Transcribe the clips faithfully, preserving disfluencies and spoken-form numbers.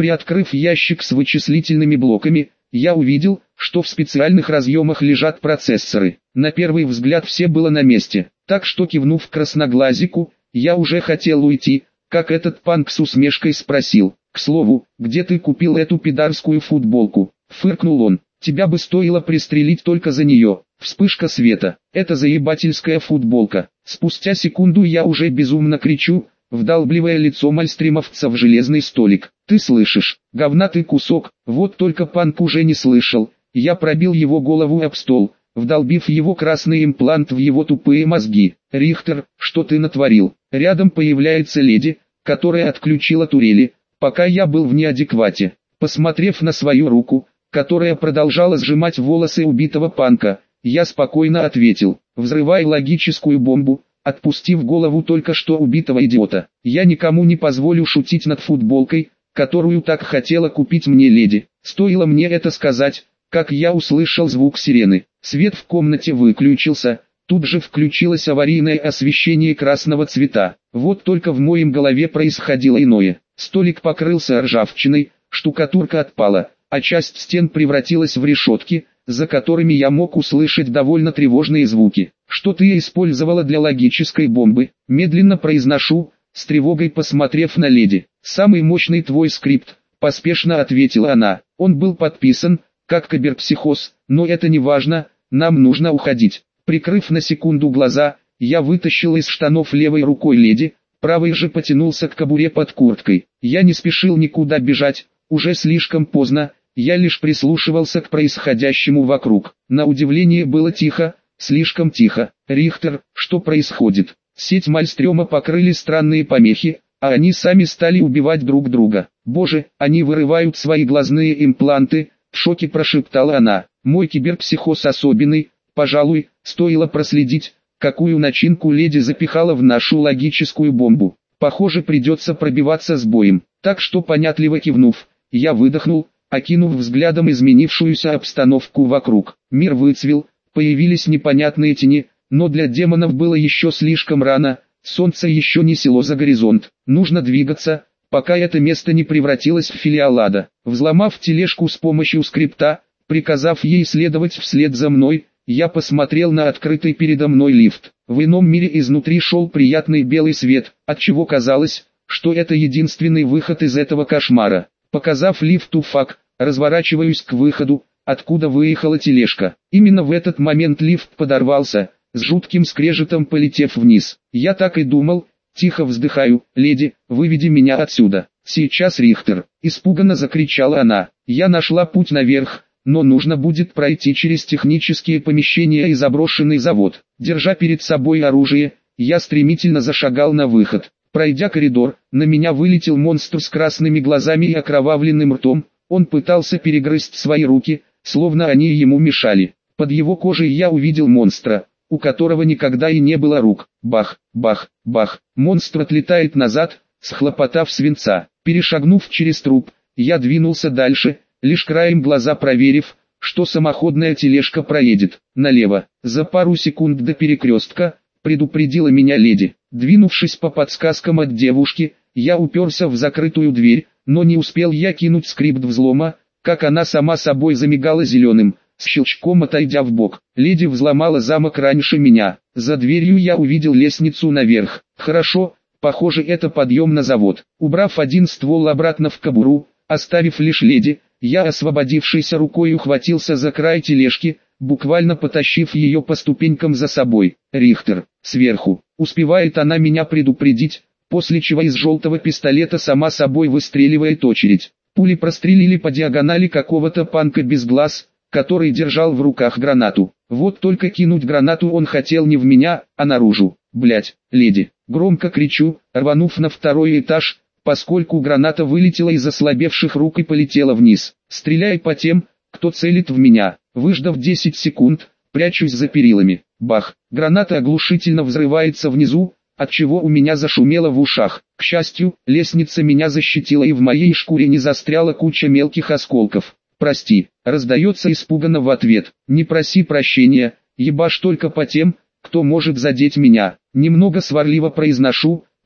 Приоткрыв ящик с вычислительными блоками, я увидел, что в специальных разъемах лежат процессоры. На первый взгляд все было на месте, так что, кивнув красноглазику, я уже хотел уйти, как этот панк с усмешкой спросил: «К слову, где ты купил эту пидарскую футболку?» Фыркнул он. «Тебя бы стоило пристрелить только за нее». Вспышка света. Это заебательская футболка. Спустя секунду я уже безумно кричу, вдалбливая лицо мальстримовца в железный столик: «Ты слышишь, говнатый кусок!» Вот только панк уже не слышал. Я пробил его голову об стол, вдолбив его красный имплант в его тупые мозги. «Рихтер, что ты натворил?» Рядом появляется леди, которая отключила турели, пока я был в неадеквате. Посмотрев на свою руку, которая продолжала сжимать волосы убитого панка, я спокойно ответил: «Взрывай логическую бомбу», отпустив голову только что убитого идиота. Я никому не позволю шутить над футболкой, которую так хотела купить мне леди. Стоило мне это сказать, как я услышал звук сирены. Свет в комнате выключился, тут же включилось аварийное освещение красного цвета. Вот только в моем голове происходило иное. Столик покрылся ржавчиной, штукатурка отпала, а часть стен превратилась в решетки, за которыми я мог услышать довольно тревожные звуки. «Что ты использовала для логической бомбы?» Медленно произношу, с тревогой посмотрев на леди. «Самый мощный твой скрипт», поспешно ответила она. «Он был подписан, как киберпсихоз, но это не важно, нам нужно уходить». Прикрыв на секунду глаза, я вытащил из штанов левой рукой леди, правой же потянулся к кобуре под курткой. Я не спешил никуда бежать, уже слишком поздно, я лишь прислушивался к происходящему вокруг. На удивление было тихо, слишком тихо. «Рихтер, что происходит?» Сеть Мальстрёма покрыли странные помехи, а они сами стали убивать друг друга. «Боже, они вырывают свои глазные импланты», в шоке прошептала она. «Мой киберпсихоз особенный, пожалуй, стоило проследить, какую начинку леди запихала в нашу логическую бомбу. Похоже, придется пробиваться с боем». Так что, понятливо кивнув, я выдохнул, окинув взглядом изменившуюся обстановку вокруг. Мир выцвел, появились непонятные тени, но для демонов было еще слишком рано, солнце еще не село за горизонт. Нужно двигаться, пока это место не превратилось в филиал ада. Взломав тележку с помощью скрипта, приказав ей следовать вслед за мной, я посмотрел на открытый передо мной лифт. В ином мире изнутри шел приятный белый свет, отчего казалось, что это единственный выход из этого кошмара. Показав лифту фак, разворачиваюсь к выходу, откуда выехала тележка. Именно в этот момент лифт подорвался, с жутким скрежетом полетев вниз. Я так и думал, тихо вздыхаю. «Леди, выведи меня отсюда». «Сейчас, Рихтер», испуганно закричала она. «Я нашла путь наверх, но нужно будет пройти через технические помещения и заброшенный завод». Держа перед собой оружие, я стремительно зашагал на выход. Пройдя коридор, на меня вылетел монстр с красными глазами и окровавленным ртом. Он пытался перегрызть свои руки, словно они ему мешали. Под его кожей я увидел монстра, у которого никогда и не было рук. Бах, бах, бах. Монстр отлетает назад, схлопотав свинца. Перешагнув через труп, я двинулся дальше, лишь краем глаза проверив, что самоходная тележка проедет налево. За пару секунд до перекрестка предупредила меня леди. Двинувшись по подсказкам от девушки, я уперся в закрытую дверь, но не успел я кинуть скрипт взлома, как она сама собой замигала зеленым, с щелчком отойдя в бок. Леди взломала замок раньше меня. За дверью я увидел лестницу наверх. Хорошо, похоже, это подъем на завод. Убрав один ствол обратно в кобуру, оставив лишь леди, я освободившейся рукой ухватился за край тележки, буквально потащив ее по ступенькам за собой. «Рихтер, сверху!» Успевает она меня предупредить, после чего из желтого пистолета сама собой выстреливает очередь. Пули прострелили по диагонали какого-то панка без глаз, который держал в руках гранату. Вот только кинуть гранату он хотел не в меня, а наружу. «Блять, леди!» Громко кричу, рванув на второй этаж, поскольку граната вылетела из ослабевших рук и полетела вниз. «Стреляй по тем, кто целит в меня». Выждав десять секунд, прячусь за перилами. Бах! Граната оглушительно взрывается внизу, отчего у меня зашумело в ушах. К счастью, лестница меня защитила и в моей шкуре не застряла куча мелких осколков. «Прости», раздается испуганно в ответ. «Не проси прощения, ебашь только по тем, кто может задеть меня». Немного сварливо произношу,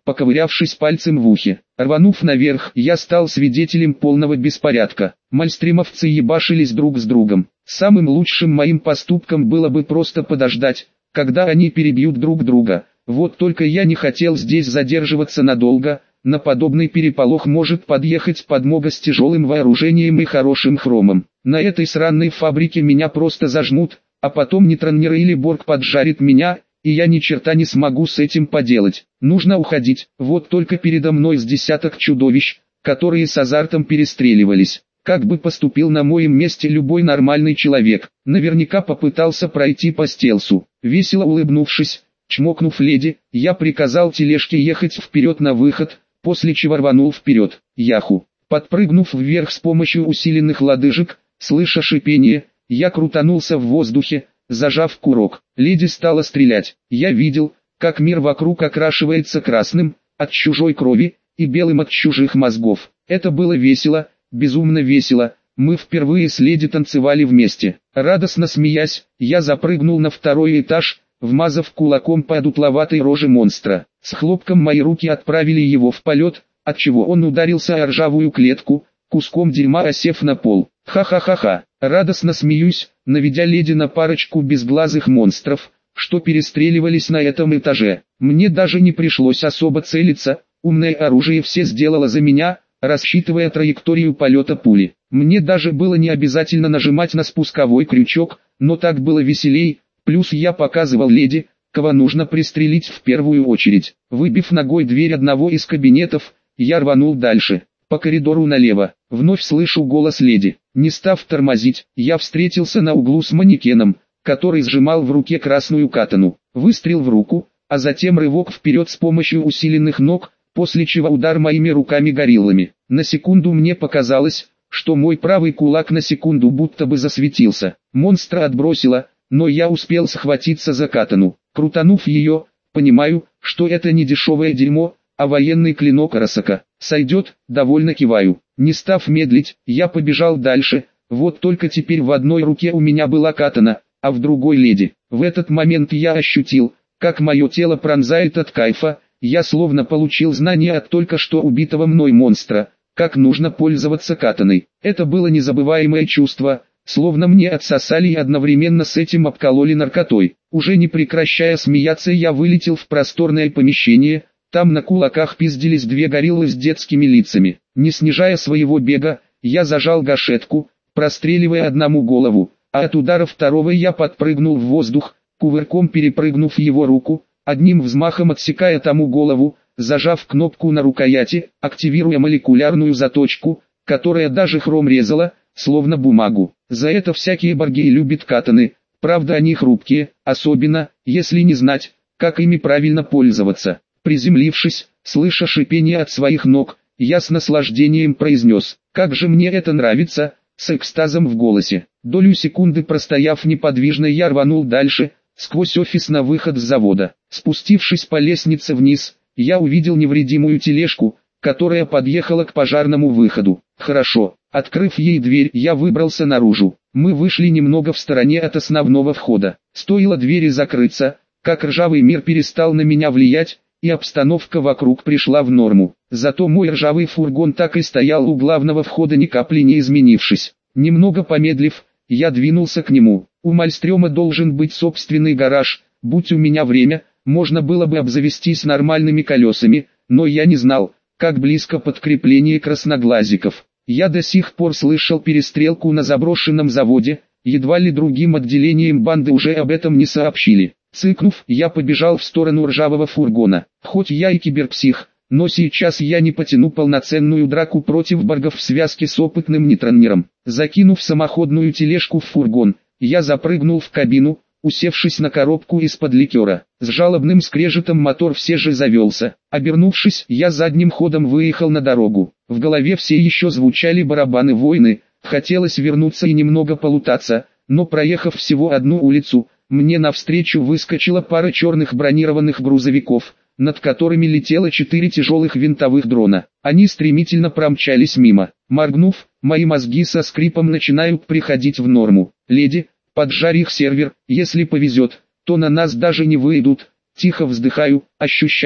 поковырявшись пальцем в ухе. Рванув наверх, я стал свидетелем полного беспорядка. Мальстримовцы ебашились друг с другом. Самым лучшим моим поступком было бы просто подождать, когда они перебьют друг друга. Вот только я не хотел здесь задерживаться надолго. На подобный переполох может подъехать подмога с тяжелым вооружением и хорошим хромом. На этой сраной фабрике меня просто зажмут, а потом нейтронер или Борг поджарит меня, и я ни черта не смогу с этим поделать. Нужно уходить. Вот только передо мной с десяток чудовищ, которые с азартом перестреливались. Как бы поступил на моем месте любой нормальный человек? Наверняка попытался пройти по стелсу. Весело улыбнувшись, чмокнув леди, я приказал тележке ехать вперед на выход, после чего рванул вперед. Яху. Подпрыгнув вверх с помощью усиленных лодыжек, слыша шипение, я крутанулся в воздухе, зажав курок. Леди стала стрелять. Я видел, как мир вокруг окрашивается красным, от чужой крови, и белым от чужих мозгов. Это было весело, безумно весело. Мы впервые с леди танцевали вместе. Радостно смеясь, я запрыгнул на второй этаж, вмазав кулаком по дутловатой роже монстра. С хлопком мои руки отправили его в полет, отчего он ударился о ржавую клетку, куском дерьма осев на пол. Ха-ха-ха-ха. Радостно смеюсь, наведя леди на парочку безглазых монстров, что перестреливались на этом этаже. Мне даже не пришлось особо целиться, умное оружие все сделало за меня, рассчитывая траекторию полета пули. Мне даже было не обязательно нажимать на спусковой крючок, но так было веселей, плюс я показывал леди, кого нужно пристрелить в первую очередь. Выбив ногой дверь одного из кабинетов, я рванул дальше. По коридору налево, вновь слышу голос леди. Не став тормозить, я встретился на углу с манекеном, который сжимал в руке красную катану. Выстрел в руку, а затем рывок вперед с помощью усиленных ног, после чего удар моими руками-гориллами. На секунду мне показалось, что мой правый кулак на секунду будто бы засветился. Монстра отбросило, но я успел схватиться за катану. Крутанув ее, понимаю, что это не дешевое дерьмо, а военный клинок Арасака. Сойдет, довольно киваю. Не став медлить, я побежал дальше, вот только теперь в одной руке у меня была катана, а в другой леди. В этот момент я ощутил, как мое тело пронзает от кайфа, я словно получил знания от только что убитого мной монстра, как нужно пользоваться катаной. Это было незабываемое чувство, словно мне отсосали и одновременно с этим обкололи наркотой. Уже не прекращая смеяться, я вылетел в просторное помещение. Там на кулаках пиздились две гориллы с детскими лицами. Не снижая своего бега, я зажал гашетку, простреливая одному голову, а от удара второго я подпрыгнул в воздух, кувырком перепрыгнув его руку, одним взмахом отсекая тому голову, зажав кнопку на рукояти, активируя молекулярную заточку, которая даже хром резала, словно бумагу. За это всякие борги любят катаны, правда они хрупкие, особенно, если не знать, как ими правильно пользоваться. Приземлившись, слыша шипение от своих ног, я с наслаждением произнес: «Как же мне это нравится!» с экстазом в голосе. Долю секунды простояв неподвижно, я рванул дальше, сквозь офис на выход с завода. Спустившись по лестнице вниз, я увидел невредимую тележку, которая подъехала к пожарному выходу. Хорошо, открыв ей дверь, я выбрался наружу. Мы вышли немного в стороне от основного входа. Стоило двери закрыться, как ржавый мир перестал на меня влиять, и обстановка вокруг пришла в норму. Зато мой ржавый фургон так и стоял у главного входа, ни капли не изменившись. Немного помедлив, я двинулся к нему. У Мальстрёма должен быть собственный гараж, будь у меня время, можно было бы обзавестись нормальными колесами, но я не знал, как близко подкрепление красноглазиков. Я до сих пор слышал перестрелку на заброшенном заводе, едва ли другим отделением банды уже об этом не сообщили. Цыкнув, я побежал в сторону ржавого фургона. Хоть я и киберпсих, но сейчас я не потяну полноценную драку против боргов в связке с опытным нейтронером. Закинув самоходную тележку в фургон, я запрыгнул в кабину, усевшись на коробку из-под ликера. С жалобным скрежетом мотор все же завелся. Обернувшись, я задним ходом выехал на дорогу. В голове все еще звучали барабаны войны, хотелось вернуться и немного полутаться, но проехав всего одну улицу, мне навстречу выскочила пара черных бронированных грузовиков, над которыми летело четыре тяжелых винтовых дрона. Они стремительно промчались мимо. Моргнув, мои мозги со скрипом начинают приходить в норму. «Леди, поджарь их сервер, если повезет, то на нас даже не выйдут». Тихо вздыхаю, ощущая,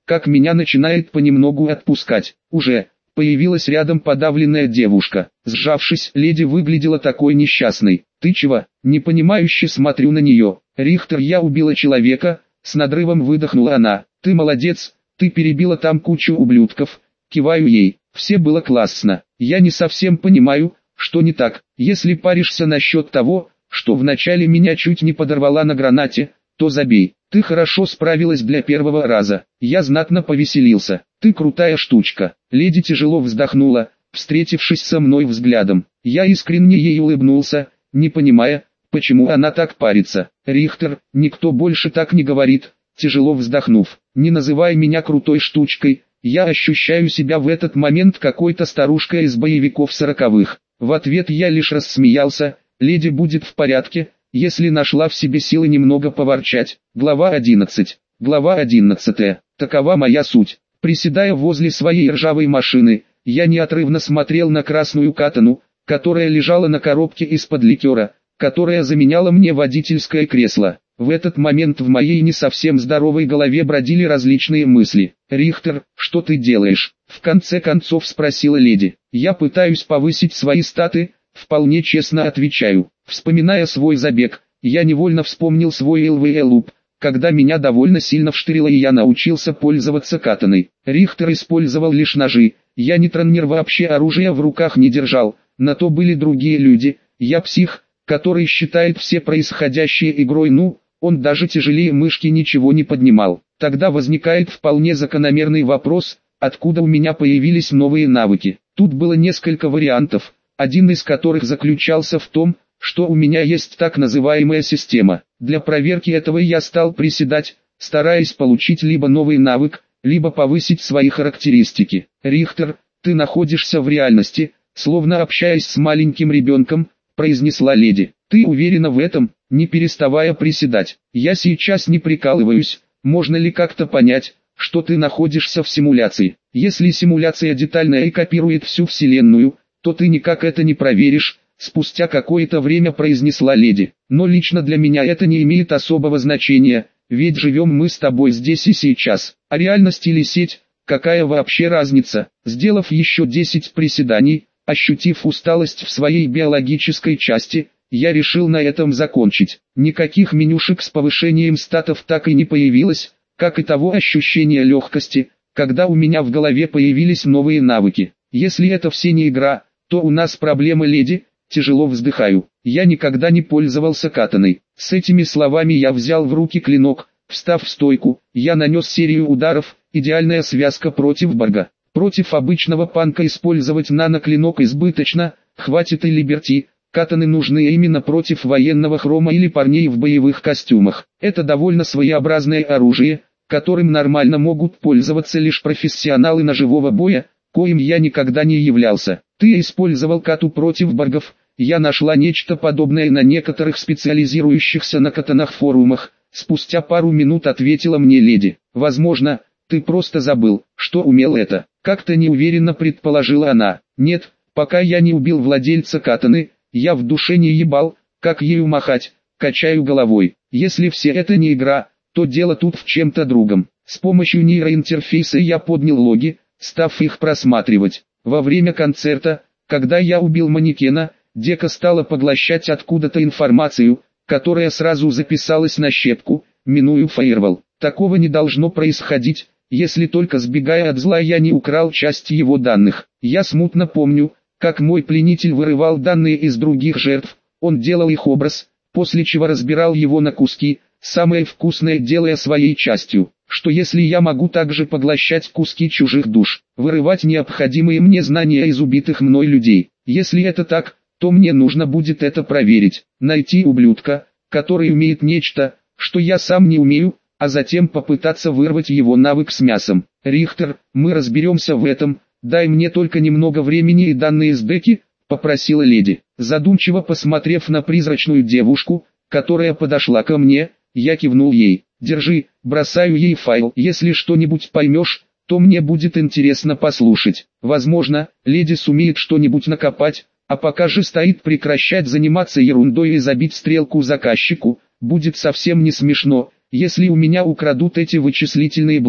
как меня начинает понемногу отпускать. Уже появилась рядом подавленная девушка. Сжавшись, леди выглядела такой несчастной. «Ты чего?» Непонимающе смотрю на нее. «Рихтер, я убила человека», с надрывом выдохнула она. «Ты молодец, ты перебила там кучу ублюдков». Киваю ей. «Все было классно. Я не совсем понимаю, что не так. Если паришься насчет того, что вначале меня чуть не подорвала на гранате, то забей. Ты хорошо справилась для первого раза. Я знатно повеселился. Ты крутая штучка». Леди тяжело вздохнула, встретившись со мной взглядом. Я искренне ей улыбнулся, не понимая, почему она так парится. «Рихтер, никто больше так не говорит», тяжело вздохнув. «Не называй меня крутой штучкой, я ощущаю себя в этот момент какой-то старушкой из боевиков сороковых». В ответ я лишь рассмеялся. «Леди будет в порядке, если нашла в себе силы немного поворчать». Глава одиннадцать. Глава одиннадцатая. Такова моя суть. Приседая возле своей ржавой машины, я неотрывно смотрел на красную катану, которая лежала на коробке из-под ликера, которая заменяла мне водительское кресло. В этот момент в моей не совсем здоровой голове бродили различные мысли. «Рихтер, что ты делаешь?» В конце концов спросила леди. «Я пытаюсь повысить свои статы», вполне честно отвечаю. Вспоминая свой забег, я невольно вспомнил свой эл вэ луп, когда меня довольно сильно вштырило и я научился пользоваться катаной. Рихтер использовал лишь ножи, я не тренер, вообще оружия в руках не держал, на то были другие люди. Я псих, который считает все происходящее игрой, ну, он даже тяжелее мышки ничего не поднимал. Тогда возникает вполне закономерный вопрос, откуда у меня появились новые навыки. Тут было несколько вариантов, один из которых заключался в том, что у меня есть так называемая система. Для проверки этого я стал приседать, стараясь получить либо новый навык, либо повысить свои характеристики. «Рихтер, ты находишься в реальности, словно общаясь с маленьким ребенком», произнесла леди. «Ты уверена в этом?» Не переставая приседать. «Я сейчас не прикалываюсь. Можно ли как-то понять, что ты находишься в симуляции? Если симуляция детальная и копирует всю вселенную, то ты никак это не проверишь», спустя какое-то время произнесла леди. «Но лично для меня это не имеет особого значения, ведь живем мы с тобой здесь и сейчас. А реальность или сеть, какая вообще разница?» Сделав еще десять приседаний, ощутив усталость в своей биологической части, я решил на этом закончить. Никаких менюшек с повышением статов так и не появилось, как и того ощущения легкости, когда у меня в голове появились новые навыки. Если это все не игра, то у нас проблема, леди. Тяжело вздыхаю. Я никогда не пользовался катаной. С этими словами я взял в руки клинок. Встав в стойку, я нанес серию ударов, идеальная связка против Барга. Против обычного панка использовать наноклинок избыточно, хватит и Либерти. Катаны нужны именно против военного хрома или парней в боевых костюмах. Это довольно своеобразное оружие, которым нормально могут пользоваться лишь профессионалы ножевого боя, коим я никогда не являлся. Ты использовал кату против баргов. Я нашла нечто подобное на некоторых специализирующихся на катанах форумах. Спустя пару минут ответила мне леди. Возможно, ты просто забыл, что умел это. Как-то неуверенно предположила она. Нет, пока я не убил владельца катаны, я в душе не ебал, как ею махать. Качаю головой. Если все это не игра, то дело тут в чем-то другом. С помощью нейроинтерфейса я поднял логи, став их просматривать. Во время концерта, когда я убил манекена, дека стала поглощать откуда-то информацию, которая сразу записалась на щепку, миную фаервол. Такого не должно происходить, если только сбегая от зла я не украл часть его данных. Я смутно помню, как мой пленитель вырывал данные из других жертв, он делал их образ, после чего разбирал его на куски, самое вкусное делая своей частью. Что если я могу также поглощать куски чужих душ, вырывать необходимые мне знания из убитых мной людей? Если это так, то мне нужно будет это проверить, найти ублюдка, который умеет нечто, что я сам не умею, а затем попытаться вырвать его навык с мясом. Рихтер, мы разберемся в этом, дай мне только немного времени и данные с деки, попросила леди. Задумчиво посмотрев на призрачную девушку, которая подошла ко мне, я кивнул ей. Держи, бросаю ей файл. Если что-нибудь поймешь, то мне будет интересно послушать. Возможно, леди сумеет что-нибудь накопать, а пока же стоит прекращать заниматься ерундой и забить стрелку заказчику. Будет совсем не смешно, если у меня украдут эти вычислительные блоки,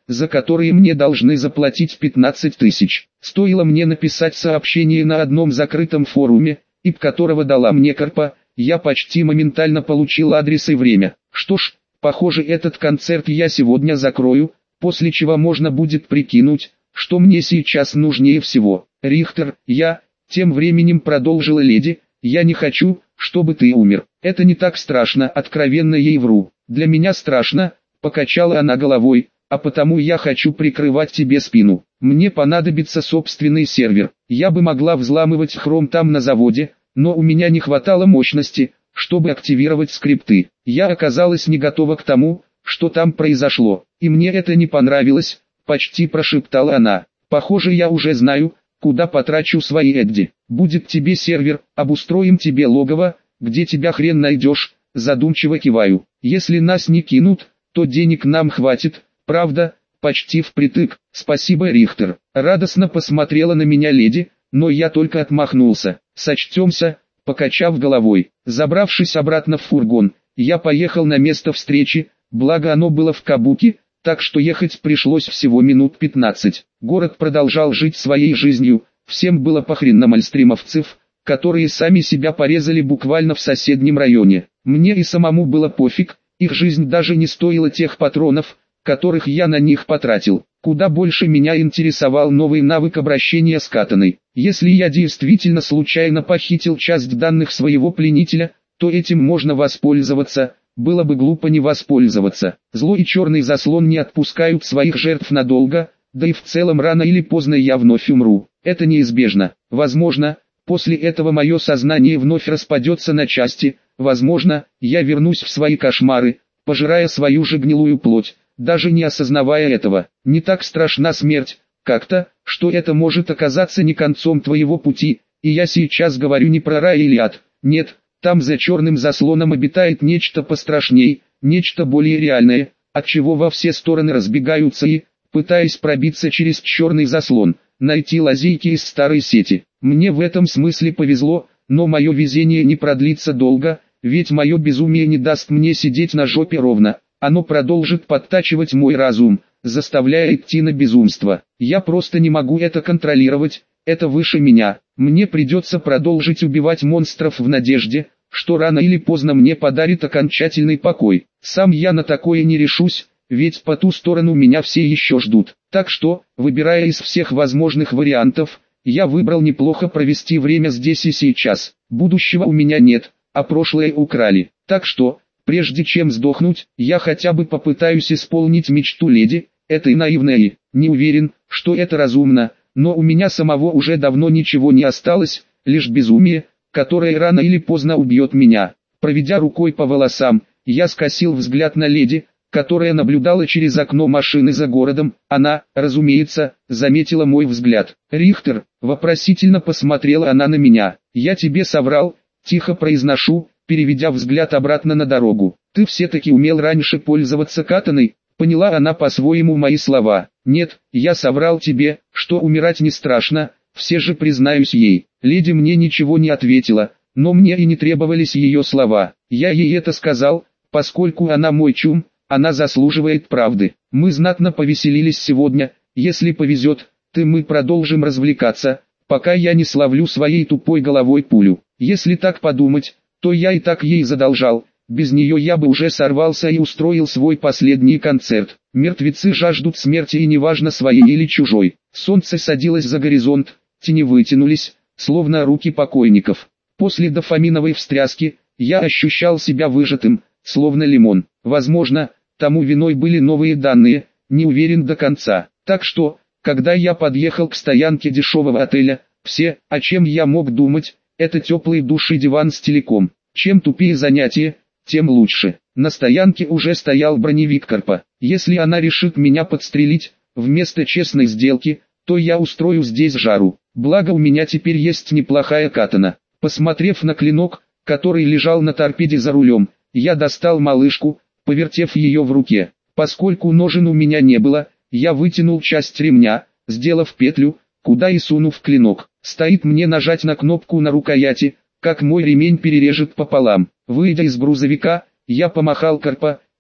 за которые мне должны заплатить пятнадцать тысяч. Стоило мне написать сообщение на одном закрытом форуме, и п которого дала мне Карпа, я почти моментально получил адрес и время. Что ж, похоже, этот концерт я сегодня закрою, после чего можно будет прикинуть, что мне сейчас нужнее всего. Рихтер, я, тем временем продолжила леди, я не хочу, чтобы ты умер. Это не так страшно, откровенно ей вру. Для меня страшно, покачала она головой, а потому я хочу прикрывать тебе спину. Мне понадобится собственный сервер. Я бы могла взламывать хром там на заводе, но у меня не хватало мощности, чтобы активировать скрипты. Я оказалась не готова к тому, что там произошло, и мне это не понравилось, почти прошептала она. Похоже, я уже знаю, куда потрачу свои Эдди. Будет тебе сервер, обустроим тебе логово, где тебя хрен найдешь, задумчиво киваю. Если нас не кинут, то денег нам хватит, правда, почти впритык. Спасибо, Рихтер. Радостно посмотрела на меня леди, но я только отмахнулся. Сочтемся, покачав головой. Забравшись обратно в фургон, я поехал на место встречи, благо оно было в Кабуки, так что ехать пришлось всего минут пятнадцать. Город продолжал жить своей жизнью, всем было похрен на мальстримовцев, которые сами себя порезали буквально в соседнем районе. Мне и самому было пофиг, их жизнь даже не стоила тех патронов, которых я на них потратил. Куда больше меня интересовал новый навык обращения с катаной. Если я действительно случайно похитил часть данных своего пленителя, то этим можно воспользоваться, было бы глупо не воспользоваться. Зло и черный заслон не отпускают своих жертв надолго, да и в целом рано или поздно я вновь умру. Это неизбежно. Возможно, после этого мое сознание вновь распадется на части, возможно, я вернусь в свои кошмары, пожирая свою же гнилую плоть, даже не осознавая этого. Не так страшна смерть, как-то, что это может оказаться не концом твоего пути, и я сейчас говорю не про рай или ад, нет, там за черным заслоном обитает нечто пострашней, нечто более реальное, от чего во все стороны разбегаются и, пытаясь пробиться через черный заслон, найти лазейки из старой сети. Мне в этом смысле повезло, но мое везение не продлится долго, ведь мое безумие не даст мне сидеть на жопе ровно. Оно продолжит подтачивать мой разум, заставляя идти на безумство. Я просто не могу это контролировать, это выше меня. Мне придется продолжить убивать монстров в надежде, что рано или поздно мне подарит окончательный покой. Сам я на такое не решусь, ведь по ту сторону меня все еще ждут. Так что, выбирая из всех возможных вариантов, я выбрал неплохо провести время здесь и сейчас. Будущего у меня нет, а прошлое украли. Так что, прежде чем сдохнуть, я хотя бы попытаюсь исполнить мечту леди, этой наивной. Не уверен, что это разумно, но у меня самого уже давно ничего не осталось, лишь безумие, которое рано или поздно убьет меня. Проведя рукой по волосам, я скосил взгляд на леди, которая наблюдала через окно машины за городом. Она, разумеется, заметила мой взгляд. «Рихтер», вопросительно посмотрела она на меня. «Я тебе соврал», тихо произношу, переведя взгляд обратно на дорогу. «Ты все-таки умел раньше пользоваться катаной?» Поняла она по-своему мои слова. «Нет, я соврал тебе, что умирать не страшно, все же признаюсь ей». Леди мне ничего не ответила, но мне и не требовались ее слова. Я ей это сказал, поскольку она мой чум, она заслуживает правды. Мы знатно повеселились сегодня, если повезет, то мы продолжим развлекаться, пока я не словлю своей тупой головой пулю. Если так подумать, то я и так ей задолжал, без нее я бы уже сорвался и устроил свой последний концерт. Мертвецы жаждут смерти, и неважно своей или чужой. Солнце садилось за горизонт, тени вытянулись, словно руки покойников. После дофаминовой встряски, я ощущал себя выжатым, словно лимон. Возможно, тому виной были новые данные, не уверен до конца. Так что, когда я подъехал к стоянке дешевого отеля, все, о чем я мог думать, это теплый душ и диван с телеком. Чем тупее занятие, тем лучше. На стоянке уже стоял броневик Карпа. Если она решит меня подстрелить, вместо честной сделки, то я устрою здесь жару. Благо у меня теперь есть неплохая катана. Посмотрев на клинок, который лежал на торпеде за рулем, я достал малышку, повертев ее в руке. Поскольку ножен у меня не было, я вытянул часть ремня, сделав петлю, куда и сунув клинок. Стоит мне нажать на кнопку на рукояти, как мой ремень перережет пополам. Выйдя из грузовика, я помахал Карпа,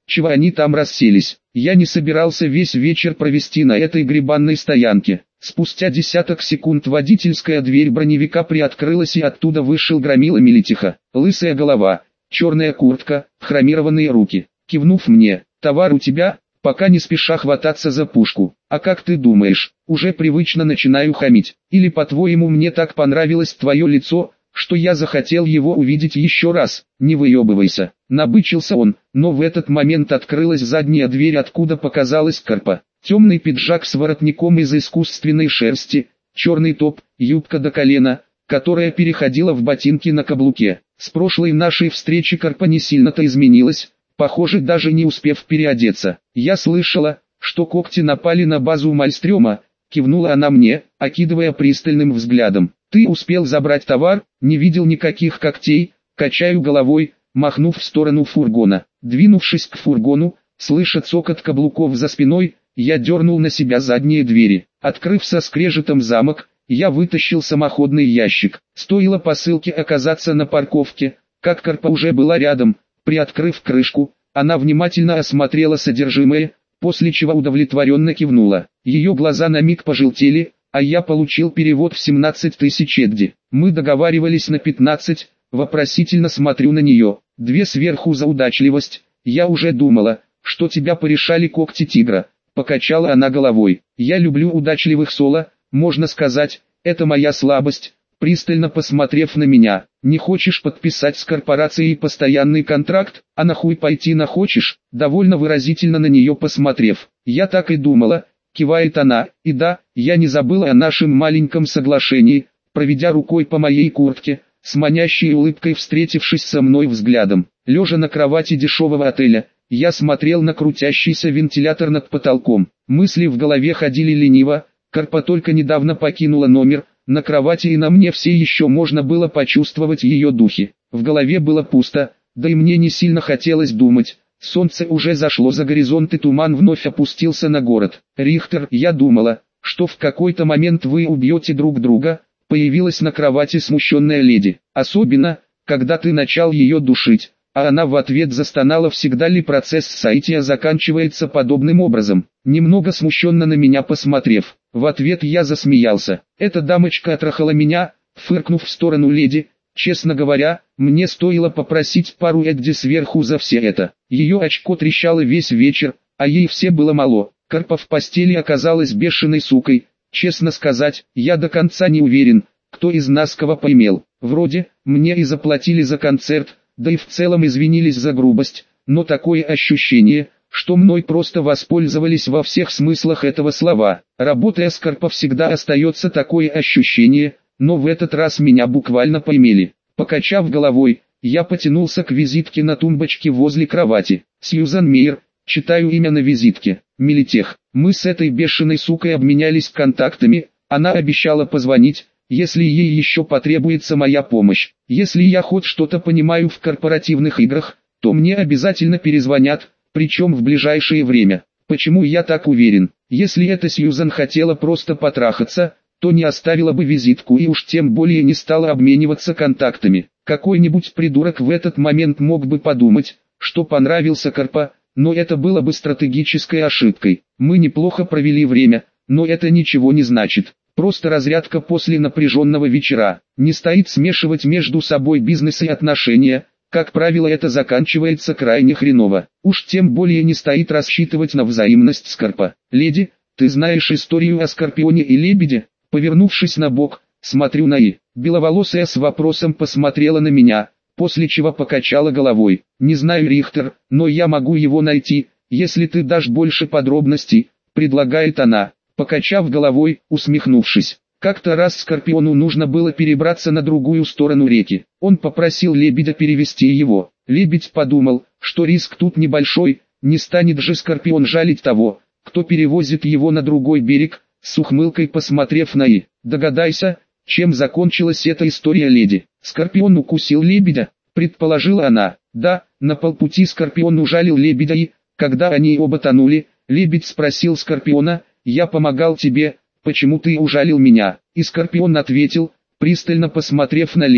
чего они там расселись. Я не собирался весь вечер провести на этой грибанной стоянке. Спустя десяток секунд водительская дверь броневика приоткрылась, и оттуда вышел громила Мелитиха. Лысая голова, черная куртка, хромированные руки. Кивнув мне: «Товар у тебя?» Пока не спеша хвататься за пушку. А как ты думаешь, уже привычно начинаю хамить? Или по-твоему мне так понравилось твое лицо, что я захотел его увидеть еще раз? Не выебывайся. Набычился он, но в этот момент открылась задняя дверь, откуда показалась Карпа. Темный пиджак с воротником из искусственной шерсти, черный топ, юбка до колена, которая переходила в ботинки на каблуке. С прошлой нашей встречи Карпа не сильно-то изменилась, похоже, даже не успев переодеться. «Я слышала, что когти напали на базу Мальстрёма», — кивнула она мне, окидывая пристальным взглядом. «Ты успел забрать товар?» «Не видел никаких когтей», — качаю головой, махнув в сторону фургона. Двинувшись к фургону, слыша цокот каблуков за спиной, я дернул на себя задние двери. Открыв со скрежетом замок, я вытащил самоходный ящик. Стоило посылке оказаться на парковке, как Карпа уже была рядом. Приоткрыв крышку, она внимательно осмотрела содержимое, после чего удовлетворенно кивнула. Ее глаза на миг пожелтели, а я получил перевод в семнадцать тысяч эдди. Мы договаривались на пятнадцать, вопросительно смотрю на нее. Две сверху за удачливость. Я уже думала, что тебя порешали когти тигра. Покачала она головой. Я люблю удачливых соло, можно сказать, это моя слабость. Пристально посмотрев на меня: «Не хочешь подписать с корпорацией постоянный контракт, а нахуй пойти на хочешь?» Довольно выразительно на нее посмотрев: «Я так и думала», кивает она. «И да, я не забыла о нашем маленьком соглашении», проведя рукой по моей куртке, с манящей улыбкой встретившись со мной взглядом. Лежа на кровати дешевого отеля, я смотрел на крутящийся вентилятор над потолком. Мысли в голове ходили лениво. Карпа только недавно покинула номер. На кровати и на мне все еще можно было почувствовать ее духи. В голове было пусто, да и мне не сильно хотелось думать. Солнце уже зашло за горизонт, и туман вновь опустился на город. «Рихтер, я думала, что в какой-то момент вы убьете друг друга», появилась на кровати смущенная леди. «Особенно, когда ты начал ее душить». А она в ответ застонала: «Всегда ли процесс сайтия заканчивается подобным образом?» Немного смущенно на меня посмотрев, в ответ я засмеялся. Эта дамочка отрахала меня, фыркнув в сторону леди. Честно говоря, мне стоило попросить пару эдди сверху за все это. Ее очко трещало весь вечер, а ей все было мало. Карпа в постели оказалась бешеной сукой. Честно сказать, я до конца не уверен, кто из нас кого поимел. Вроде, мне и заплатили за концерт, да и в целом извинились за грубость, но такое ощущение, что мной просто воспользовались во всех смыслах этого слова. Работая с Карпа, всегда остается такое ощущение, но в этот раз меня буквально поимели. Покачав головой, я потянулся к визитке на тумбочке возле кровати. Сьюзан Мейер, читаю имя на визитке. Мелитех. Мы с этой бешеной сукой обменялись контактами, она обещала позвонить, если ей еще потребуется моя помощь. Если я хоть что-то понимаю в корпоративных играх, то мне обязательно перезвонят, причем в ближайшее время. Почему я так уверен? Если эта Сьюзан хотела просто потрахаться, то не оставила бы визитку и уж тем более не стала обмениваться контактами. Какой-нибудь придурок в этот момент мог бы подумать, что понравился Карпа, но это было бы стратегической ошибкой. Мы неплохо провели время, но это ничего не значит. Просто разрядка после напряженного вечера. Не стоит смешивать между собой бизнес и отношения, как правило это заканчивается крайне хреново. Уж тем более не стоит рассчитывать на взаимность Скорпа. «Леди, ты знаешь историю о Скорпионе и Лебеде?» Повернувшись на бок, смотрю на И. Беловолосая с вопросом посмотрела на меня, после чего покачала головой. «Не знаю, Рихтер, но я могу его найти, если ты дашь больше подробностей», предлагает она. Покачав головой, усмехнувшись. Как-то раз Скорпиону нужно было перебраться на другую сторону реки. Он попросил Лебедя перевести его. Лебедь подумал, что риск тут небольшой, не станет же Скорпион жалить того, кто перевозит его на другой берег, с ухмылкой посмотрев на И. «Догадайся, чем закончилась эта история, леди?» «Скорпион укусил лебедя», предположила она. Да, на полпути Скорпион ужалил лебедя и, когда они оба тонули, лебедь спросил Скорпиона: «Я помогал тебе, почему ты ужалил меня?» И Скорпион ответил, пристально посмотрев на леди: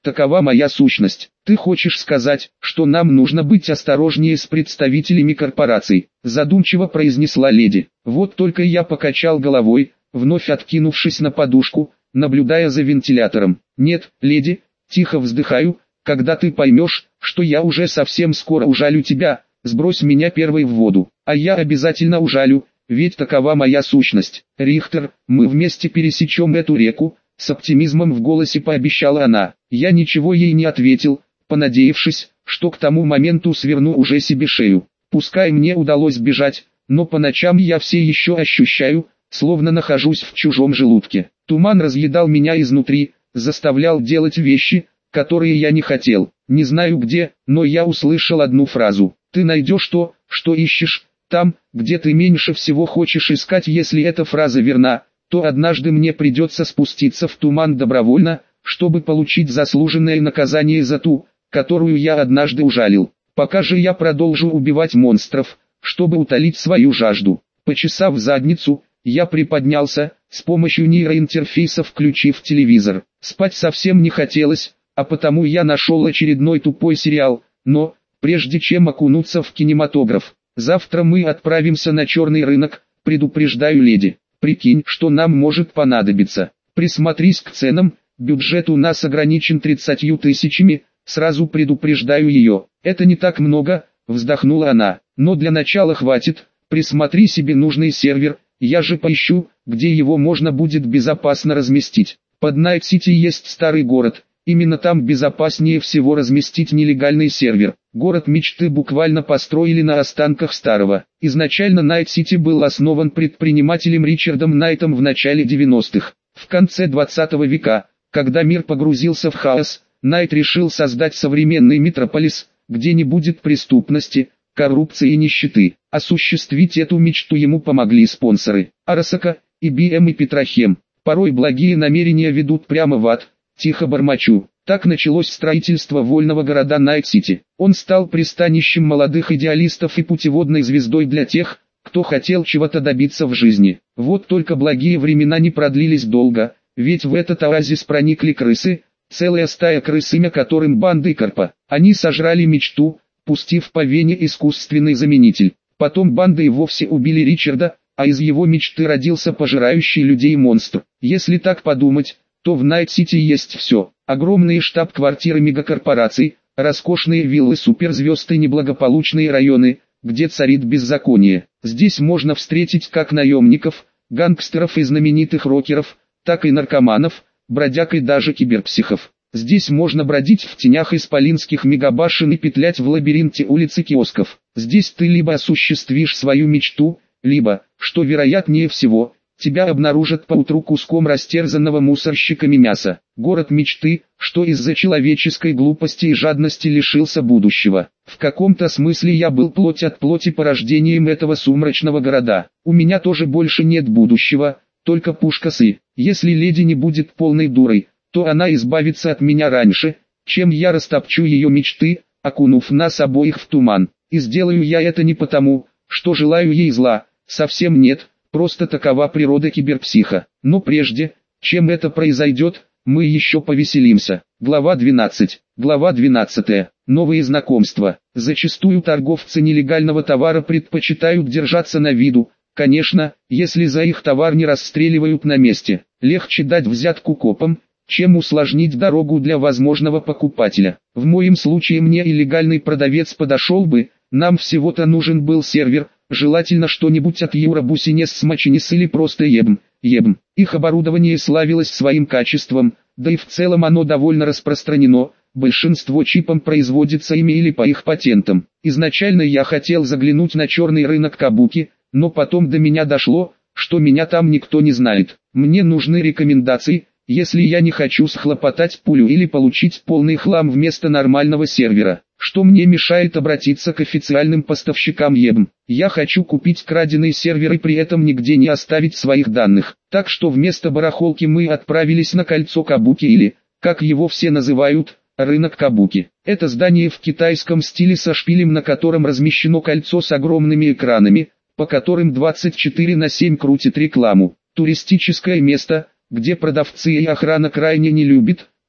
Такова моя сущность. Ты хочешь сказать, что нам нужно быть осторожнее с представителями корпораций, задумчиво произнесла леди. Вот только я покачал головой, вновь откинувшись на подушку, наблюдая за вентилятором. Нет, леди, тихо вздыхаю, когда ты поймешь, что я уже совсем скоро ужалю тебя, сбрось меня первой в воду, а я обязательно ужалю, ведь такова моя сущность. Рихтер, мы вместе пересечем эту реку, с оптимизмом в голосе пообещала она. Я ничего ей не ответил, понадеявшись, что к тому моменту сверну уже себе шею. Пускай мне удалось сбежать, но по ночам я все еще ощущаю, словно нахожусь в чужом желудке. Туман разъедал меня изнутри, заставлял делать вещи, которые я не хотел. Не знаю где, но я услышал одну фразу. Ты найдешь то, что ищешь, там, где ты меньше всего хочешь искать. Если эта фраза верна, то однажды мне придется спуститься в туман добровольно, чтобы получить заслуженное наказание за ту, которую я однажды ужалил. Пока же я продолжу убивать монстров, чтобы утолить свою жажду. Почесав задницу, я приподнялся, с помощью нейроинтерфейса включив телевизор. Спать совсем не хотелось, а потому я нашел очередной тупой сериал, но, прежде чем окунуться в кинематограф, завтра мы отправимся на черный рынок, предупреждаю леди. Прикинь, что нам может понадобиться. Присмотрись к ценам, бюджет у нас ограничен тридцатью тысячами, сразу предупреждаю ее. Это не так много, вздохнула она, но для начала хватит, присмотри себе нужный сервер, я же поищу, где его можно будет безопасно разместить. Под Найт-Сити есть старый город, именно там безопаснее всего разместить нелегальный сервер. Город мечты буквально построили на останках старого. Изначально Найт-Сити был основан предпринимателем Ричардом Найтом в начале девяностых. В конце двадцатого века, когда мир погрузился в хаос, Найт решил создать современный метрополис, где не будет преступности, коррупции и нищеты. Осуществить эту мечту ему помогли спонсоры Арасака, и би эм и Петрохем. Порой благие намерения ведут прямо в ад, тихо бормочу. Так началось строительство вольного города Найт-Сити. Он стал пристанищем молодых идеалистов и путеводной звездой для тех, кто хотел чего-то добиться в жизни. Вот только благие времена не продлились долго, ведь в этот оазис проникли крысы, целая стая крыс, имя которым банды Карпа. Они сожрали мечту, пустив по вене искусственный заменитель. Потом банды и вовсе убили Ричарда, а из его мечты родился пожирающий людей монстр. Если так подумать, то в Найт-Сити есть все. Огромные штаб-квартиры мегакорпораций, роскошные виллы суперзвезд и неблагополучные районы, где царит беззаконие. Здесь можно встретить как наемников, гангстеров и знаменитых рокеров, так и наркоманов, бродяг и даже киберпсихов. Здесь можно бродить в тенях исполинских мегабашен и петлять в лабиринте улиц и киосков. Здесь ты либо осуществишь свою мечту, либо, что вероятнее всего, тебя обнаружат поутру куском растерзанного мусорщиками мяса. Город мечты, что из-за человеческой глупости и жадности лишился будущего. В каком-то смысле я был плоть от плоти порождением этого сумрачного города. У меня тоже больше нет будущего, только пушкасы. Если леди не будет полной дурой, то она избавится от меня раньше, чем я растопчу ее мечты, окунув нас обоих в туман. И сделаю я это не потому, что желаю ей зла, совсем нет. Просто такова природа киберпсиха. Но прежде, чем это произойдет, мы еще повеселимся. Глава двенадцать. Глава двенадцатая. Новые знакомства. Зачастую торговцы нелегального товара предпочитают держаться на виду. Конечно, если за их товар не расстреливают на месте. Легче дать взятку копам, чем усложнить дорогу для возможного покупателя. В моем случае мне и легальный продавец подошел бы, нам всего-то нужен был сервер, желательно что-нибудь от Юрабусинес Смачинес или просто Ебм, Ебм. Их оборудование славилось своим качеством, да и в целом оно довольно распространено, большинство чипом производится ими или по их патентам. Изначально я хотел заглянуть на черный рынок Кабуки, но потом до меня дошло, что меня там никто не знает. Мне нужны рекомендации, если я не хочу схлопотать пулю или получить полный хлам вместо нормального сервера. Что мне мешает обратиться к официальным поставщикам Ебм? Я хочу купить краденый сервер и при этом нигде не оставить своих данных. Так что вместо барахолки мы отправились на кольцо Кабуки или, как его все называют, рынок Кабуки. Это здание в китайском стиле со шпилем, на котором размещено кольцо с огромными экранами, по которым двадцать четыре на семь крутит рекламу. Туристическое место, где продавцы и охрана крайне не любят,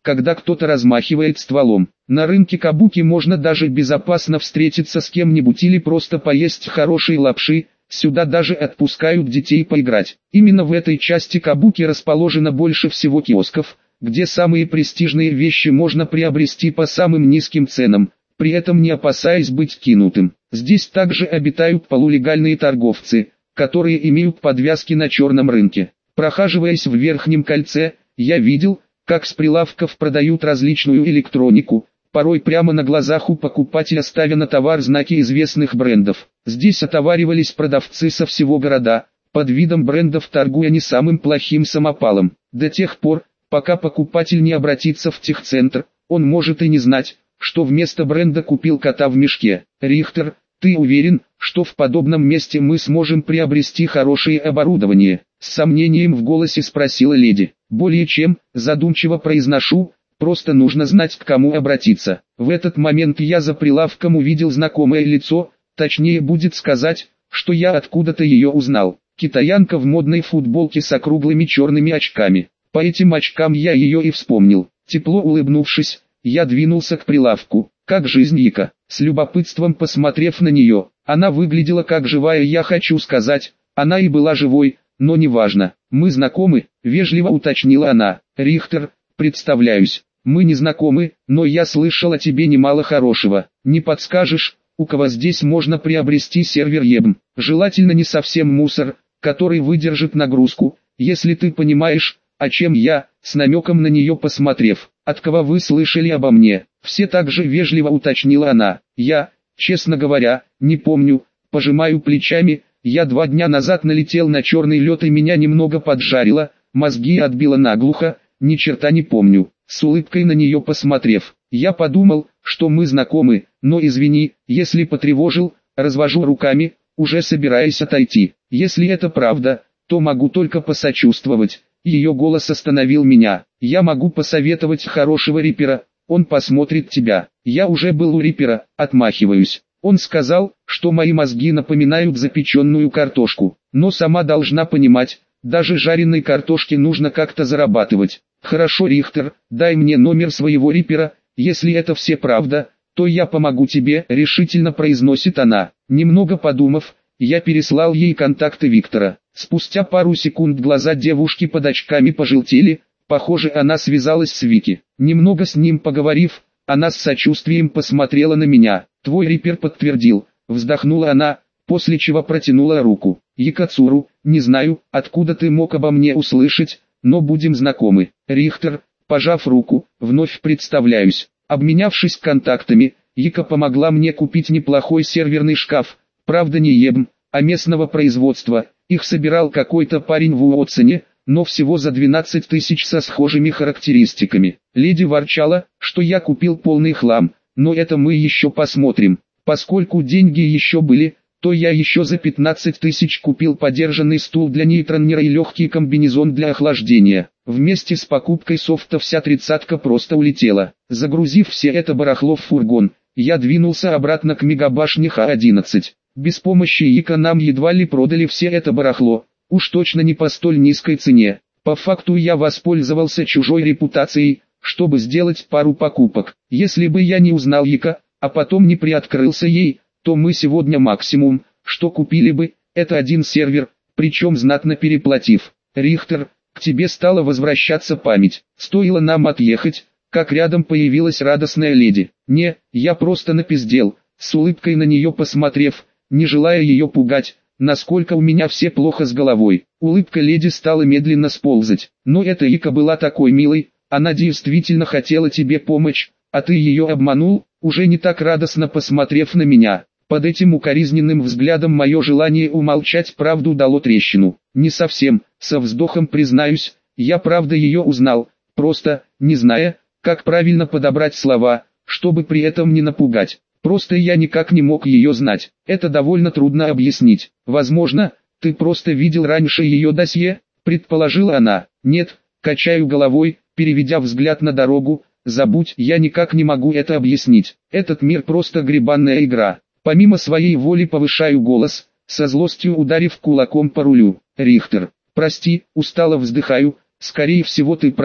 когда кто-то размахивает стволом. На рынке Кабуки можно даже безопасно встретиться с кем-нибудь или просто поесть хорошей лапши. Сюда даже отпускают детей поиграть. Именно в этой части Кабуки расположено больше всего киосков, где самые престижные вещи можно приобрести по самым низким ценам, при этом не опасаясь быть кинутым. Здесь также обитают полулегальные торговцы, которые имеют подвязки на черном рынке. Прохаживаясь в верхнем кольце, я видел, как с прилавков продают различную электронику, порой прямо на глазах у покупателя ставя на товар знаки известных брендов. Здесь отоваривались продавцы со всего города, под видом брендов торгуя не самым плохим самопалом. До тех пор, пока покупатель не обратится в техцентр, он может и не знать, что вместо бренда купил кота в мешке. «Рихтер, ты уверен, что в подобном месте мы сможем приобрести хорошее оборудование?» С сомнением в голосе спросила леди. «Более чем», задумчиво произношу, «просто нужно знать, к кому обратиться». В этот момент я за прилавком увидел знакомое лицо, точнее будет сказать, что я откуда-то ее узнал. Китаянка в модной футболке с округлыми черными очками. По этим очкам я ее и вспомнил. Тепло улыбнувшись, я двинулся к прилавку. «Как жизнь, Ика?» С любопытством посмотрев на нее, она выглядела как живая, я хочу сказать, она и была живой, но неважно. «Мы знакомы?» – вежливо уточнила она. «Рихтер, представляюсь, мы не знакомы, но я слышал о тебе немало хорошего. Не подскажешь, у кого здесь можно приобрести сервер ЕБМ? Желательно не совсем мусор, который выдержит нагрузку, если ты понимаешь, о чем я», с намеком на нее посмотрев. «От кого вы слышали обо мне?» Все так же вежливо уточнила она. «Я, честно говоря, не помню», пожимаю плечами. «Я два дня назад налетел на черный лед и меня немного поджарило, мозги отбило наглухо, ни черта не помню». С улыбкой на нее посмотрев, я подумал, что мы знакомы, но извини, если потревожил, развожу руками, уже собираясь отойти. «Если это правда, то могу только посочувствовать». Ее голос остановил меня. «Я могу посоветовать хорошего рипера, он посмотрит тебя». «Я уже был у рипера», отмахиваюсь. Он сказал, что мои мозги напоминают запеченную картошку. Но сама должна понимать, даже жареной картошке нужно как-то зарабатывать. «Хорошо, Рихтер, дай мне номер своего рипера, если это все правда, то я помогу тебе», решительно произносит она. Немного подумав, я переслал ей контакты Виктора. Спустя пару секунд глаза девушки под очками пожелтели, похоже, она связалась с Вики. Немного с ним поговорив, она с сочувствием посмотрела на меня. «Твой рипер подтвердил», вздохнула она, после чего протянула руку. «Якацуру, не знаю, откуда ты мог обо мне услышать, но будем знакомы». «Рихтер», пожав руку, вновь представляюсь. Обменявшись контактами, Ика помогла мне купить неплохой серверный шкаф, правда не ЕБМ, а местного производства. Их собирал какой-то парень в Уотсоне, но всего за двенадцать тысяч со схожими характеристиками. Леди ворчала, что я купил полный хлам, но это мы еще посмотрим. Поскольку деньги еще были, то я еще за пятнадцать тысяч купил подержанный стул для нейтронера и легкий комбинезон для охлаждения. Вместе с покупкой софта вся тридцатка просто улетела. Загрузив все это барахло в фургон, я двинулся обратно к мегабашне Х одиннадцать. Без помощи Ика нам едва ли продали все это барахло, уж точно не по столь низкой цене. По факту я воспользовался чужой репутацией, чтобы сделать пару покупок. Если бы я не узнал Ика, а потом не приоткрылся ей, то мы сегодня максимум, что купили бы, это один сервер, причем знатно переплатив. «Рихтер, к тебе стала возвращаться память. Стоило нам отъехать, как рядом появилась радостная леди. Не, я просто напиздел», с улыбкой на нее посмотрев, не желая ее пугать, насколько у меня все плохо с головой. Улыбка леди стала медленно сползать. «Но эта Ика была такой милой, она действительно хотела тебе помочь, а ты ее обманул», уже не так радостно посмотрев на меня. Под этим укоризненным взглядом мое желание умолчать правду дало трещину. «Не совсем», со вздохом признаюсь, я правда ее узнал, просто, не зная, как правильно подобрать слова, чтобы при этом не напугать. Просто я никак не мог ее знать. Это довольно трудно объяснить. «Возможно, ты просто видел раньше ее досье», предположила она. «Нет», качаю головой, переведя взгляд на дорогу. «Забудь, я никак не могу это объяснить. Этот мир просто гребанная игра». Помимо своей воли повышаю голос, со злостью ударив кулаком по рулю. «Рихтер, прости», устало вздыхаю, «скорее всего ты права,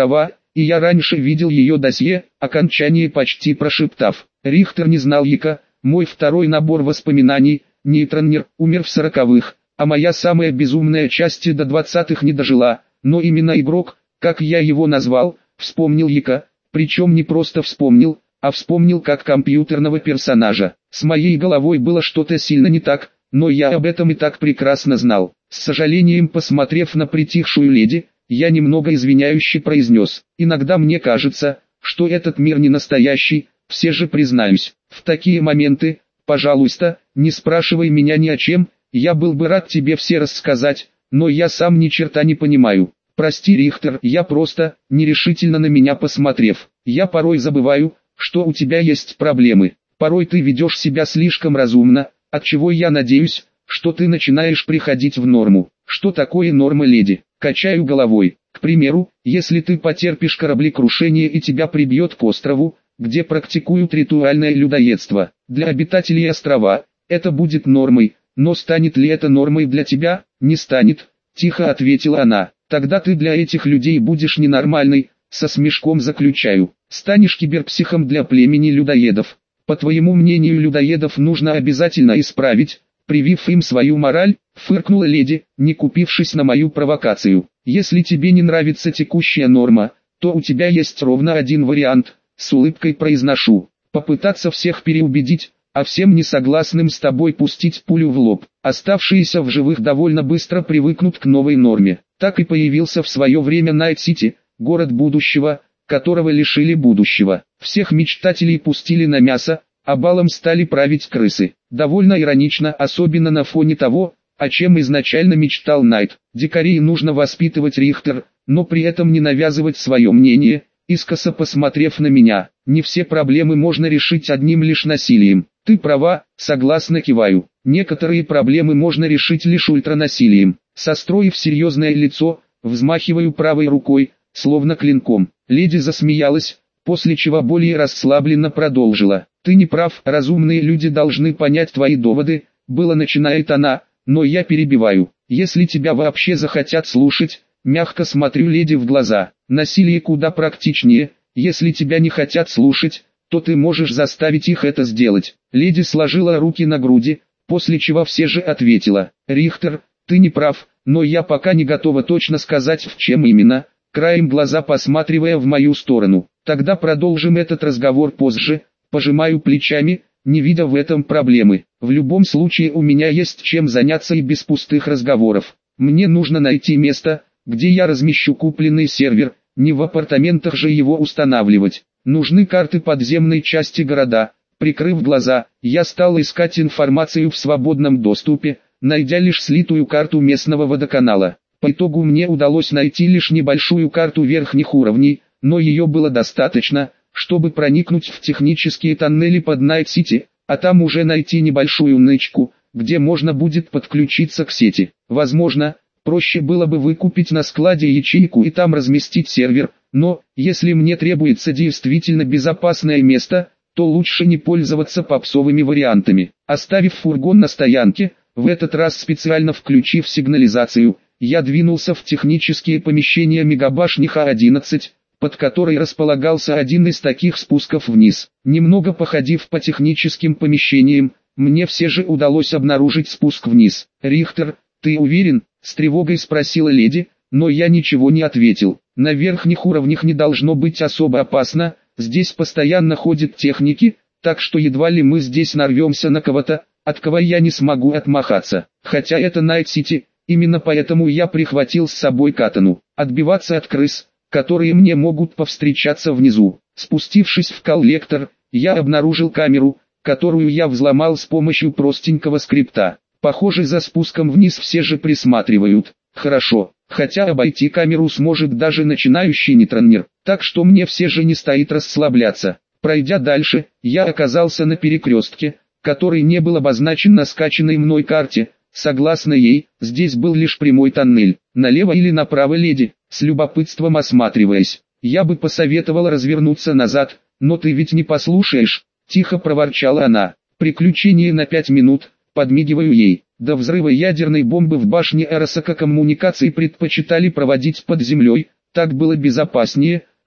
и я раньше видел ее досье, окончание почти прошептав. Рихтер не знал Яка, мой второй набор воспоминаний, Нейтронер, умер в сороковых, а моя самая безумная часть до двадцатых не дожила, но именно игрок, как я его назвал, вспомнил Яка, причем не просто вспомнил, а вспомнил как компьютерного персонажа. С моей головой было что-то сильно не так, но я об этом и так прекрасно знал. С сожалением посмотрев на притихшую леди, я немного извиняюще произнес: «Иногда мне кажется, что этот мир не настоящий, все же признаюсь, в такие моменты, пожалуйста, не спрашивай меня ни о чем, я был бы рад тебе все рассказать, но я сам ни черта не понимаю. Прости, Рихтер, я просто, нерешительно на меня посмотрев, я порой забываю, что у тебя есть проблемы, порой ты ведешь себя слишком разумно, отчего я надеюсь, что ты начинаешь приходить в норму». «Что такое норма, леди?» Качаю головой. «К примеру, если ты потерпишь кораблекрушение и тебя прибьет к острову, где практикуют ритуальное людоедство. Для обитателей острова это будет нормой, но станет ли это нормой для тебя? Не станет», — тихо ответила она. «Тогда ты для этих людей будешь ненормальной», — со смешком заключаю. «Станешь киберпсихом для племени людоедов. По твоему мнению, людоедов нужно обязательно исправить, привив им свою мораль», — фыркнула леди, не купившись на мою провокацию. «Если тебе не нравится текущая норма, то у тебя есть ровно один вариант», — с улыбкой произношу. «Попытаться всех переубедить, а всем несогласным с тобой пустить пулю в лоб. Оставшиеся в живых довольно быстро привыкнут к новой норме». Так и появился в свое время Найт-Сити, город будущего, которого лишили будущего. Всех мечтателей пустили на мясо, а балом стали править крысы. Довольно иронично, особенно на фоне того, о чем изначально мечтал Найт. Дикарей нужно воспитывать, Рихтер, но при этом не навязывать свое мнение, искоса посмотрев на меня. Не все проблемы можно решить одним лишь насилием. Ты права, согласно киваю. Некоторые проблемы можно решить лишь ультранасилием. Состроив серьезное лицо, взмахиваю правой рукой, словно клинком. Леди засмеялась, после чего более расслабленно продолжила. «Ты не прав, разумные люди должны понять твои доводы», — было начинает она, но я перебиваю. «Если тебя вообще захотят слушать», мягко смотрю леди в глаза. «Насилие куда практичнее, если тебя не хотят слушать, то ты можешь заставить их это сделать». Леди сложила руки на груди, после чего все же ответила. «Рихтер, ты не прав, но я пока не готова точно сказать, в чем именно», краем глаза посматривая в мою сторону. «Тогда продолжим этот разговор позже», пожимаю плечами, не видя в этом проблемы. В любом случае у меня есть чем заняться и без пустых разговоров. Мне нужно найти место, где я размещу купленный сервер, не в апартаментах же его устанавливать. Нужны карты подземной части города. Прикрыв глаза, я стал искать информацию в свободном доступе, найдя лишь слитую карту местного водоканала. По итогу мне удалось найти лишь небольшую карту верхних уровней, но ее было достаточно, чтобы проникнуть в технические тоннели под Найт-Сити, а там уже найти небольшую нычку, где можно будет подключиться к сети. Возможно, проще было бы выкупить на складе ячейку и там разместить сервер, но, если мне требуется действительно безопасное место, то лучше не пользоваться попсовыми вариантами. Оставив фургон на стоянке, в этот раз специально включив сигнализацию, я двинулся в технические помещения мегабашни Х одиннадцать, под которой располагался один из таких спусков вниз. Немного походив по техническим помещениям, мне все же удалось обнаружить спуск вниз. «Рихтер, ты уверен?» — с тревогой спросила леди, но я ничего не ответил. «На верхних уровнях не должно быть особо опасно, здесь постоянно ходят техники, так что едва ли мы здесь нарвемся на кого-то, от кого я не смогу отмахаться. Хотя это Найт-Сити, именно поэтому я прихватил с собой катану. Отбиваться от крыс, которые мне могут повстречаться внизу». Спустившись в коллектор, я обнаружил камеру, которую я взломал с помощью простенького скрипта. Похоже, за спуском вниз все же присматривают. Хорошо, хотя обойти камеру сможет даже начинающий нейтронер, так что мне все же не стоит расслабляться. Пройдя дальше, я оказался на перекрестке, который не был обозначен на скачанной мной карте. Согласно ей, здесь был лишь прямой тоннель. Налево или направо, леди? С любопытством осматриваясь, я бы посоветовал развернуться назад, но ты ведь не послушаешь, тихо проворчала она. Приключение на пять минут, подмигиваю ей. До взрыва ядерной бомбы в башне Эросака коммуникации предпочитали проводить под землей, так было безопаснее,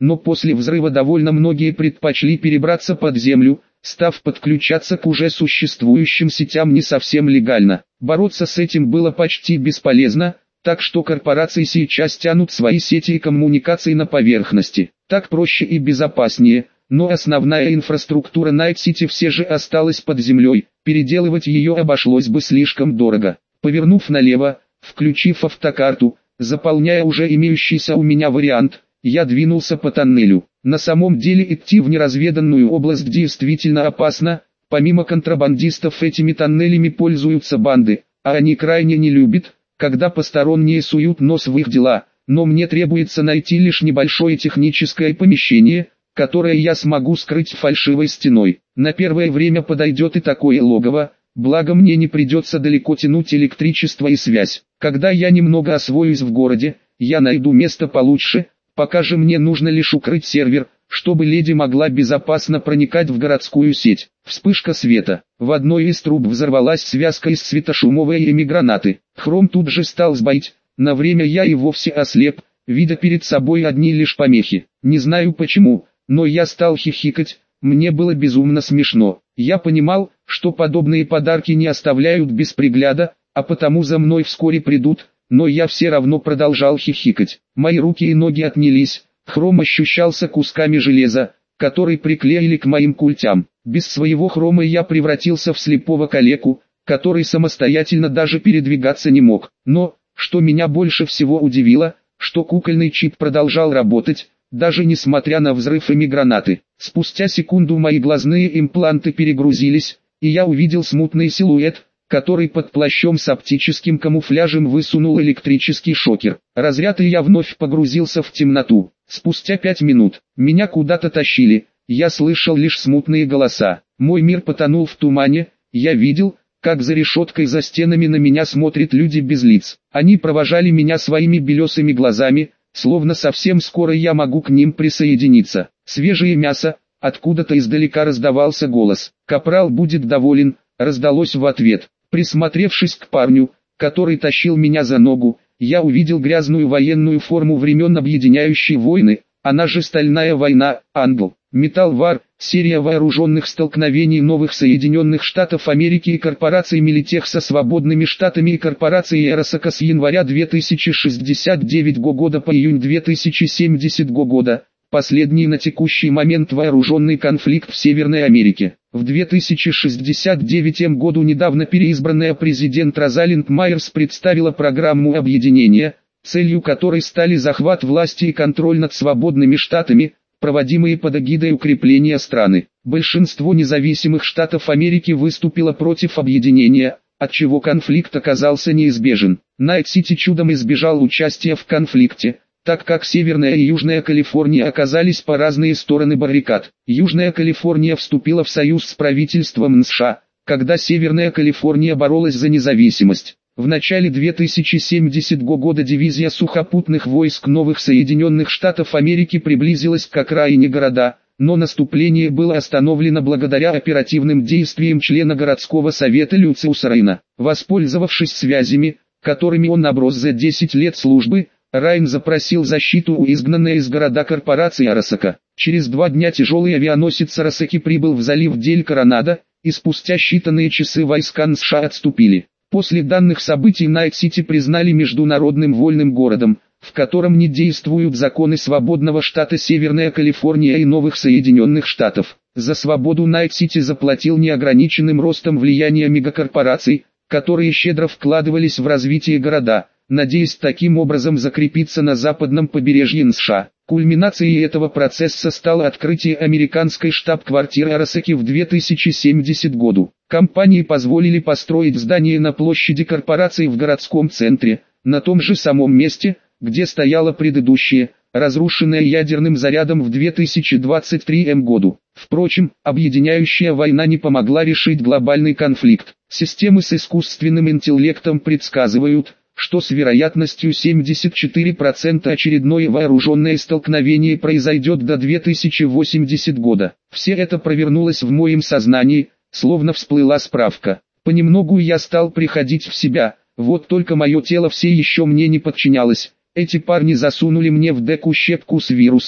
но после взрыва довольно многие предпочли перебраться под землю, став подключаться к уже существующим сетям не совсем легально. Бороться с этим было почти бесполезно, так что корпорации сейчас тянут свои сети и коммуникации на поверхности. Так проще и безопаснее, но основная инфраструктура Найт Сити все же осталась под землей, переделывать ее обошлось бы слишком дорого. Повернув налево, включив автокарту, заполняя уже имеющийся у меня вариант, я двинулся по тоннелю. На самом деле идти в неразведанную область действительно опасно, помимо контрабандистов этими тоннелями пользуются банды, а они крайне не любят, когда посторонние суют нос в их дела, но мне требуется найти лишь небольшое техническое помещение, которое я смогу скрыть фальшивой стеной. На первое время подойдет и такое логово, благо мне не придется далеко тянуть электричество и связь. Когда я немного освоюсь в городе, я найду место получше, пока же мне нужно лишь укрыть сервер, чтобы леди могла безопасно проникать в городскую сеть. Вспышка света. В одной из труб взорвалась связка из светошумовой эмигранаты. Хром тут же стал сбоить. На время я и вовсе ослеп, видя перед собой одни лишь помехи. Не знаю почему, но я стал хихикать, мне было безумно смешно. Я понимал, что подобные подарки не оставляют без пригляда, а потому за мной вскоре придут, но я все равно продолжал хихикать. Мои руки и ноги отнялись, хром ощущался кусками железа, который приклеили к моим культям. Без своего хрома я превратился в слепого калеку, который самостоятельно даже передвигаться не мог. Но, что меня больше всего удивило, что кукольный чип продолжал работать, даже несмотря на взрыв эмигранаты. Спустя секунду мои глазные импланты перегрузились, и я увидел смутный силуэт, который под плащом с оптическим камуфляжем высунул электрический шокер. Разряд, и я вновь погрузился в темноту. Спустя пять минут, меня куда-то тащили, я слышал лишь смутные голоса. Мой мир потонул в тумане, я видел, как за решеткой за стенами на меня смотрят люди без лиц. Они провожали меня своими белесыми глазами, словно совсем скоро я могу к ним присоединиться. Свежее мясо, откуда-то издалека раздавался голос. «Капрал будет доволен», раздалось в ответ. Присмотревшись к парню, который тащил меня за ногу, я увидел грязную военную форму времен Объединяющей войны, она же Стальная война, Англ. Metal War, серия вооруженных столкновений новых Соединенных Штатов Америки и корпорации Милитех со свободными штатами и корпорацией Эросака с января две тысячи шестьдесят девятого года по июнь две тысячи семидесятого года. Последний на текущий момент вооруженный конфликт в Северной Америке. В две тысячи шестьдесят девятом году недавно переизбранная президент Розалинд Майерс представила программу объединения, целью которой стали захват власти и контроль над свободными штатами, проводимые под эгидой укрепления страны. Большинство независимых штатов Америки выступило против объединения, отчего конфликт оказался неизбежен. Найт-Сити чудом избежал участия в конфликте, так как Северная и Южная Калифорния оказались по разные стороны баррикад. Южная Калифорния вступила в союз с правительством США, когда Северная Калифорния боролась за независимость. В начале две тысячи семидесятого года дивизия сухопутных войск новых Соединенных Штатов Америки приблизилась к окраине города, но наступление было остановлено благодаря оперативным действиям члена городского совета Люциуса Райна. Воспользовавшись связями, которыми он наброс за десять лет службы, Райн запросил защиту у изгнанной из города корпорации Арасака. Через два дня тяжелый авианосец Арасаки прибыл в залив Дель-Коронадо, и спустя считанные часы войска США отступили. После данных событий Найт-Сити признали международным вольным городом, в котором не действуют законы свободного штата Северная Калифорния и новых Соединенных Штатов. За свободу Найт-Сити заплатил неограниченным ростом влияния мегакорпораций, которые щедро вкладывались в развитие города, надеясь таким образом закрепиться на западном побережье США. Кульминацией этого процесса стало открытие американской штаб-квартиры Арасаки в две тысячи семидесятом году. Компании позволили построить здание на площади корпорации в городском центре, на том же самом месте, где стояло предыдущее, разрушенное ядерным зарядом в две тысячи двадцать третьем году. Впрочем, объединяющая война не помогла решить глобальный конфликт. Системы с искусственным интеллектом предсказывают, что с вероятностью семьдесят четыре процента очередное вооруженное столкновение произойдет до две тысячи восьмидесятого года. Все это провернулось в моем сознании, словно всплыла справка. Понемногу я стал приходить в себя, вот только мое тело все еще мне не подчинялось. Эти парни засунули мне в деку щепку с вирусом,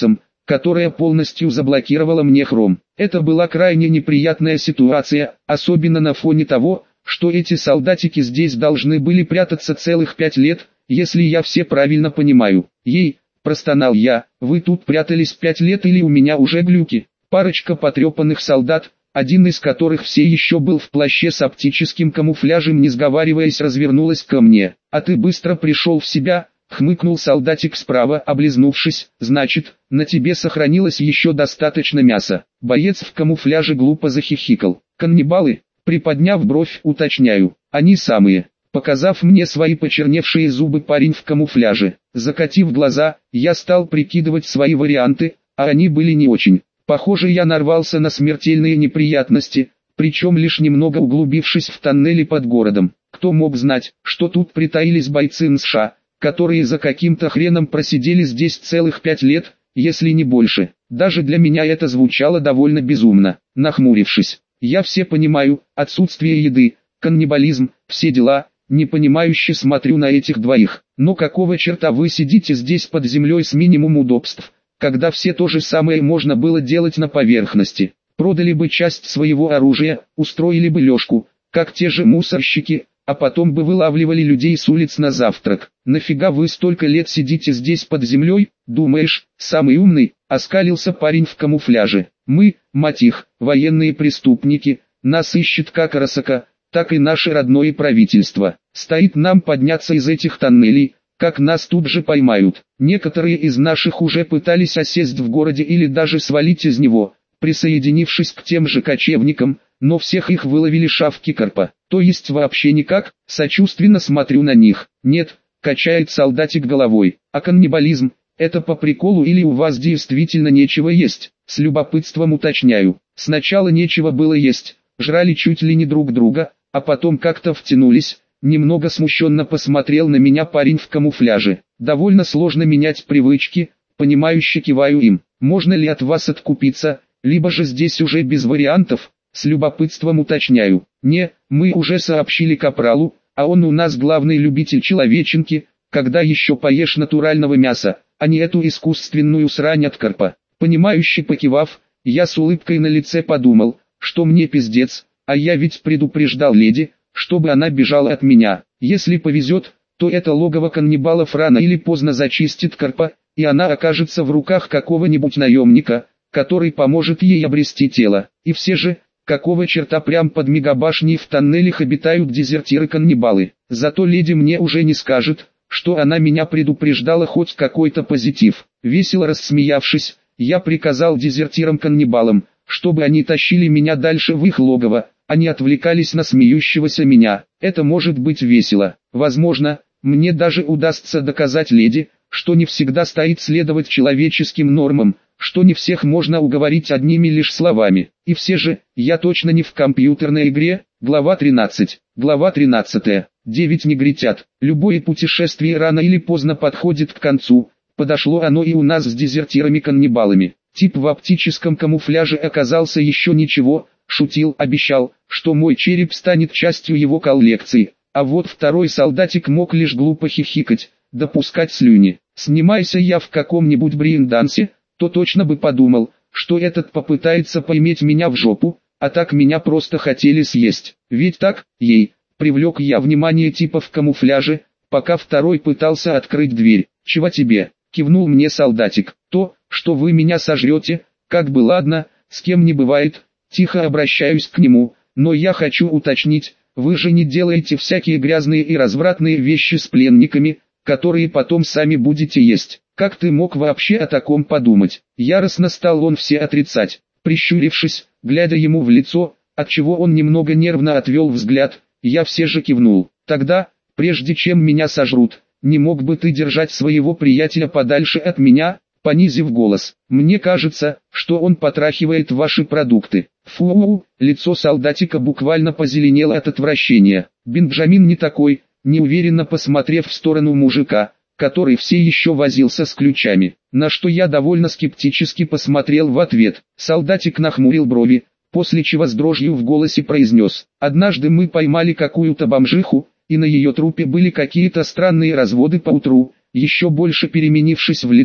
которая полностью заблокировала мне хром. Это была крайне неприятная ситуация, особенно на фоне того, что эти солдатики здесь должны были прятаться целых пять лет, если я все правильно понимаю. Ей, простонал я, вы тут прятались пять лет или у меня уже глюки? Парочка потрепанных солдат, один из которых все еще был в плаще с оптическим камуфляжем, не сговариваясь, развернулась ко мне. А ты быстро пришел в себя, хмыкнул солдатик справа, облизнувшись, значит, на тебе сохранилось еще достаточно мяса. Боец в камуфляже глупо захихикал. Каннибалы? Приподняв бровь, уточняю, они самые. Показав мне свои почерневшие зубы, парень в камуфляже. Закатив глаза, я стал прикидывать свои варианты, а они были не очень. Похоже, я нарвался на смертельные неприятности, причем лишь немного углубившись в тоннели под городом. Кто мог знать, что тут притаились бойцы эн эс ха, которые за каким-то хреном просидели здесь целых пять лет, если не больше. Даже для меня это звучало довольно безумно. Нахмурившись, я все понимаю, отсутствие еды, каннибализм, все дела, непонимающе смотрю на этих двоих. Но какого черта вы сидите здесь под землей с минимум удобств, когда все то же самое можно было делать на поверхности? Продали бы часть своего оружия, устроили бы лёжку, как те же мусорщики, а потом бы вылавливали людей с улиц на завтрак. Нафига вы столько лет сидите здесь под землей, думаешь, самый умный? Оскалился парень в камуфляже. Мы, мать их, военные преступники, нас ищет как Арасака, так и наше родное правительство. Стоит нам подняться из этих тоннелей, как нас тут же поймают. Некоторые из наших уже пытались осесть в городе или даже свалить из него, присоединившись к тем же кочевникам, но всех их выловили шавки Карпа. То есть вообще никак, сочувственно смотрю на них. Нет, качает солдатик головой. А каннибализм, это по приколу или у вас действительно нечего есть? С любопытством уточняю. Сначала нечего было есть, жрали чуть ли не друг друга, а потом как-то втянулись. Немного смущенно посмотрел на меня парень в камуфляже. Довольно сложно менять привычки, понимающе киваю им. Можно ли от вас откупиться, либо же здесь уже без вариантов? С любопытством уточняю. Не, мы уже сообщили капралу, а он у нас главный любитель человеченки, когда еще поешь натурального мяса, а не эту искусственную срань от Карпа. Понимающе покивав, я с улыбкой на лице подумал, что мне пиздец, а я ведь предупреждал леди, чтобы она бежала от меня. Если повезет, то это логово каннибалов рано или поздно зачистит Карпа, и она окажется в руках какого-нибудь наемника, который поможет ей обрести тело. И все же, какого черта прям под мегабашней в тоннелях обитают дезертиры-каннибалы? Зато леди мне уже не скажет, что она меня предупреждала, хоть какой-то позитив. Весело рассмеявшись, я приказал дезертирам-каннибалам, чтобы они тащили меня дальше в их логово, а не отвлекались на смеющегося меня. Это может быть весело. Возможно, мне даже удастся доказать леди, что не всегда стоит следовать человеческим нормам, что не всех можно уговорить одними лишь словами. И все же, я точно не в компьютерной игре. Глава тринадцать. Глава тринадцатая. Девять негритят. Любое путешествие рано или поздно подходит к концу. Подошло оно и у нас с дезертирами-каннибалами. Тип в оптическом камуфляже оказался еще ничего, шутил, обещал, что мой череп станет частью его коллекции. А вот второй солдатик мог лишь глупо хихикать, допускать слюни. Снимайся я в каком-нибудь брейн-дансе, то точно бы подумал, что этот попытается поиметь меня в жопу, а так меня просто хотели съесть. Ведь так, ей, привлек я внимание типа в камуфляже, пока второй пытался открыть дверь. Чего тебе? Кивнул мне солдатик. То, что вы меня сожрете, как бы ладно, с кем не бывает. Тихо обращаюсь к нему, но я хочу уточнить, вы же не делаете всякие грязные и развратные вещи с пленниками, которые потом сами будете есть. Как ты мог вообще о таком подумать? Яростно стал он все отрицать, прищурившись, глядя ему в лицо, отчего он немного нервно отвел взгляд, я все же кивнул. Тогда, прежде чем меня сожрут, не мог бы ты держать своего приятеля подальше от меня? Понизив голос, мне кажется, что он потрахивает ваши продукты. Фу, лицо солдатика буквально позеленело от отвращения. Бенджамин не такой, неуверенно посмотрев в сторону мужика, который все еще возился с ключами, на что я довольно скептически посмотрел в ответ. Солдатик нахмурил брови, после чего с дрожью в голосе произнес: «Однажды мы поймали какую-то бомжиху, и на ее трупе были какие-то странные разводы поутру». Еще больше переменившись в лице,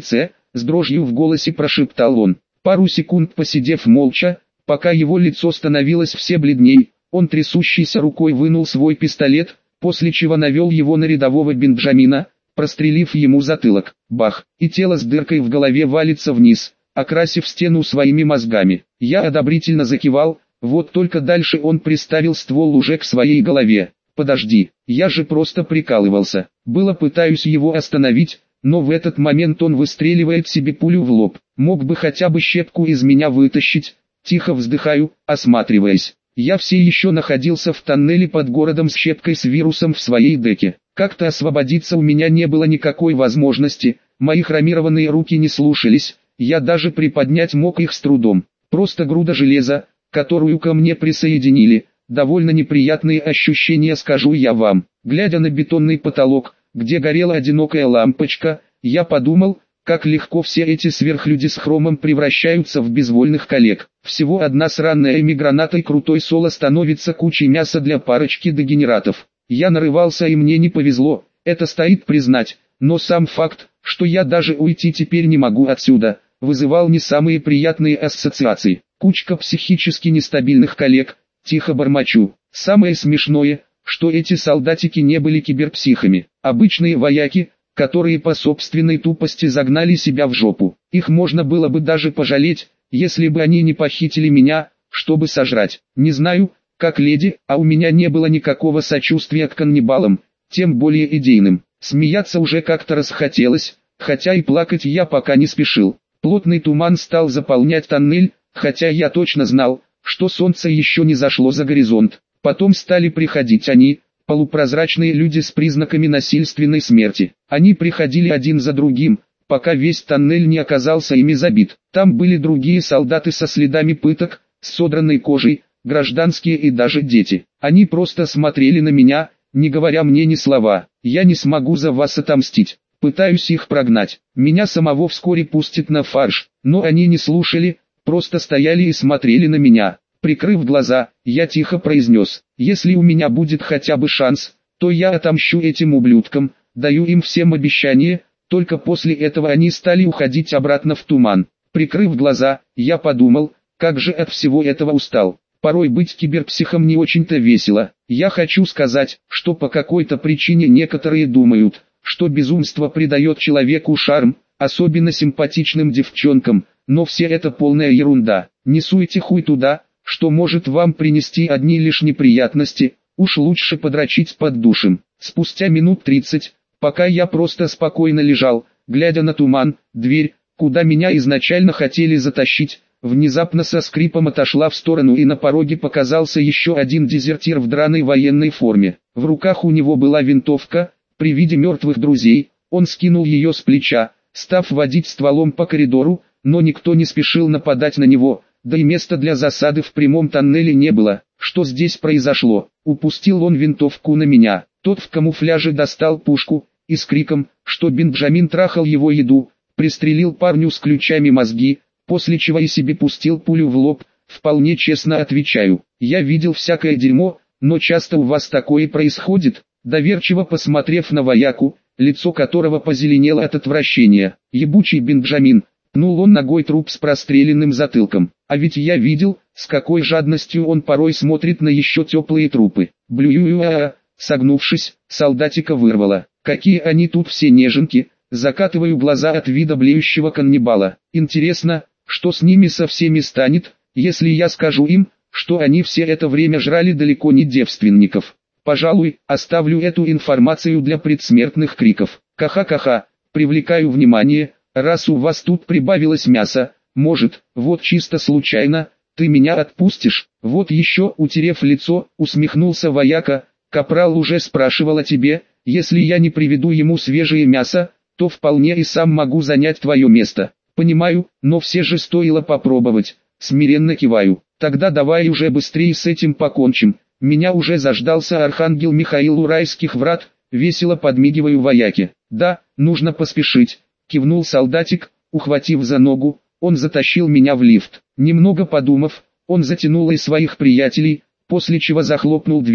с дрожью в голосе прошептал он. Пару секунд посидев молча, пока его лицо становилось все бледней, он трясущейся рукой вынул свой пистолет, после чего навел его на рядового Бенджамина, прострелив ему затылок. Бах! И тело с дыркой в голове валится вниз, окрасив стену своими мозгами. Я одобрительно закивал, вот только дальше он приставил ствол уже к своей голове. Подожди, я же просто прикалывался. Было пытаюсь его остановить, но в этот момент он выстреливает себе пулю в лоб. Мог бы хотя бы щепку из меня вытащить. Тихо вздыхаю, осматриваясь. Я все еще находился в тоннеле под городом с щепкой с вирусом в своей деке. Как-то освободиться у меня не было никакой возможности, мои хромированные руки не слушались, я даже приподнять мог их с трудом. Просто груда железа, которую ко мне присоединили, довольно неприятные ощущения, скажу я вам. Глядя на бетонный потолок, где горела одинокая лампочка, я подумал, как легко все эти сверхлюди с хромом превращаются в безвольных коллег. Всего одна сраная эмиграната и крутой соло становится кучей мяса для парочки дегенератов. Я нарывался и мне не повезло, это стоит признать, но сам факт, что я даже уйти теперь не могу отсюда, вызывал не самые приятные ассоциации. Кучка психически нестабильных коллег, тихо бормочу. Самое смешное, что эти солдатики не были киберпсихами, обычные вояки, которые по собственной тупости загнали себя в жопу. Их можно было бы даже пожалеть, если бы они не похитили меня, чтобы сожрать. Не знаю, как леди, а у меня не было никакого сочувствия к каннибалам, тем более идейным. Смеяться уже как-то расхотелось, хотя и плакать я пока не спешил. Плотный туман стал заполнять тоннель, хотя я точно знал, что солнце еще не зашло за горизонт. Потом стали приходить они, полупрозрачные люди с признаками насильственной смерти. Они приходили один за другим, пока весь тоннель не оказался ими забит. Там были другие солдаты со следами пыток, с содранной кожей, гражданские и даже дети. Они просто смотрели на меня, не говоря мне ни слова. Я не смогу за вас отомстить. Пытаюсь их прогнать. Меня самого вскоре пустят на фарш, но они не слушали, просто стояли и смотрели на меня. Прикрыв глаза, я тихо произнес: если у меня будет хотя бы шанс, то я отомщу этим ублюдкам, даю им всем обещание. Только после этого они стали уходить обратно в туман. Прикрыв глаза, я подумал, как же от всего этого устал. Порой быть киберпсихом не очень-то весело. Я хочу сказать, что по какой-то причине некоторые думают, что безумство придает человеку шарм, особенно симпатичным девчонкам, но все это полная ерунда. Не суйте хуй туда, что может вам принести одни лишь неприятности, уж лучше подрочить под душем. Спустя минут тридцать, пока я просто спокойно лежал, глядя на туман, дверь, куда меня изначально хотели затащить, внезапно со скрипом отошла в сторону, и на пороге показался еще один дезертир в драной военной форме. В руках у него была винтовка. При виде мертвых друзей, он скинул ее с плеча, став водить стволом по коридору, но никто не спешил нападать на него, да и места для засады в прямом тоннеле не было. Что здесь произошло? Упустил он винтовку на меня. Тот в камуфляже достал пушку, и с криком, что Бенджамин трахал его еду, пристрелил парню с ключами мозги, после чего и себе пустил пулю в лоб. Вполне честно отвечаю, я видел всякое дерьмо, но часто у вас такое происходит? Доверчиво посмотрев на вояку, лицо которого позеленело от отвращения. Ебучий Бенджамин, пнул он ногой труп с простреленным затылком. А ведь я видел, с какой жадностью он порой смотрит на еще теплые трупы. Блююа, согнувшись, солдатика вырвало. Какие они тут все неженки, закатываю глаза от вида блеющего каннибала. Интересно, что с ними со всеми станет, если я скажу им, что они все это время жрали далеко не девственников. Пожалуй, оставлю эту информацию для предсмертных криков. Ка-ха-ка-ха, привлекаю внимание, раз у вас тут прибавилось мяса, может, вот чисто случайно, ты меня отпустишь? Вот еще, утерев лицо, усмехнулся вояка, капрал уже спрашивал о тебе, если я не приведу ему свежее мясо, то вполне и сам могу занять твое место. Понимаю, но все же стоило попробовать, смиренно киваю. Тогда давай уже быстрее с этим покончим. Меня уже заждался архангел Михаил у райских врат, весело подмигиваю вояке. Да, нужно поспешить, кивнул солдатик, ухватив за ногу, он затащил меня в лифт. Немного подумав, он затянул и своих приятелей, после чего захлопнул дверь,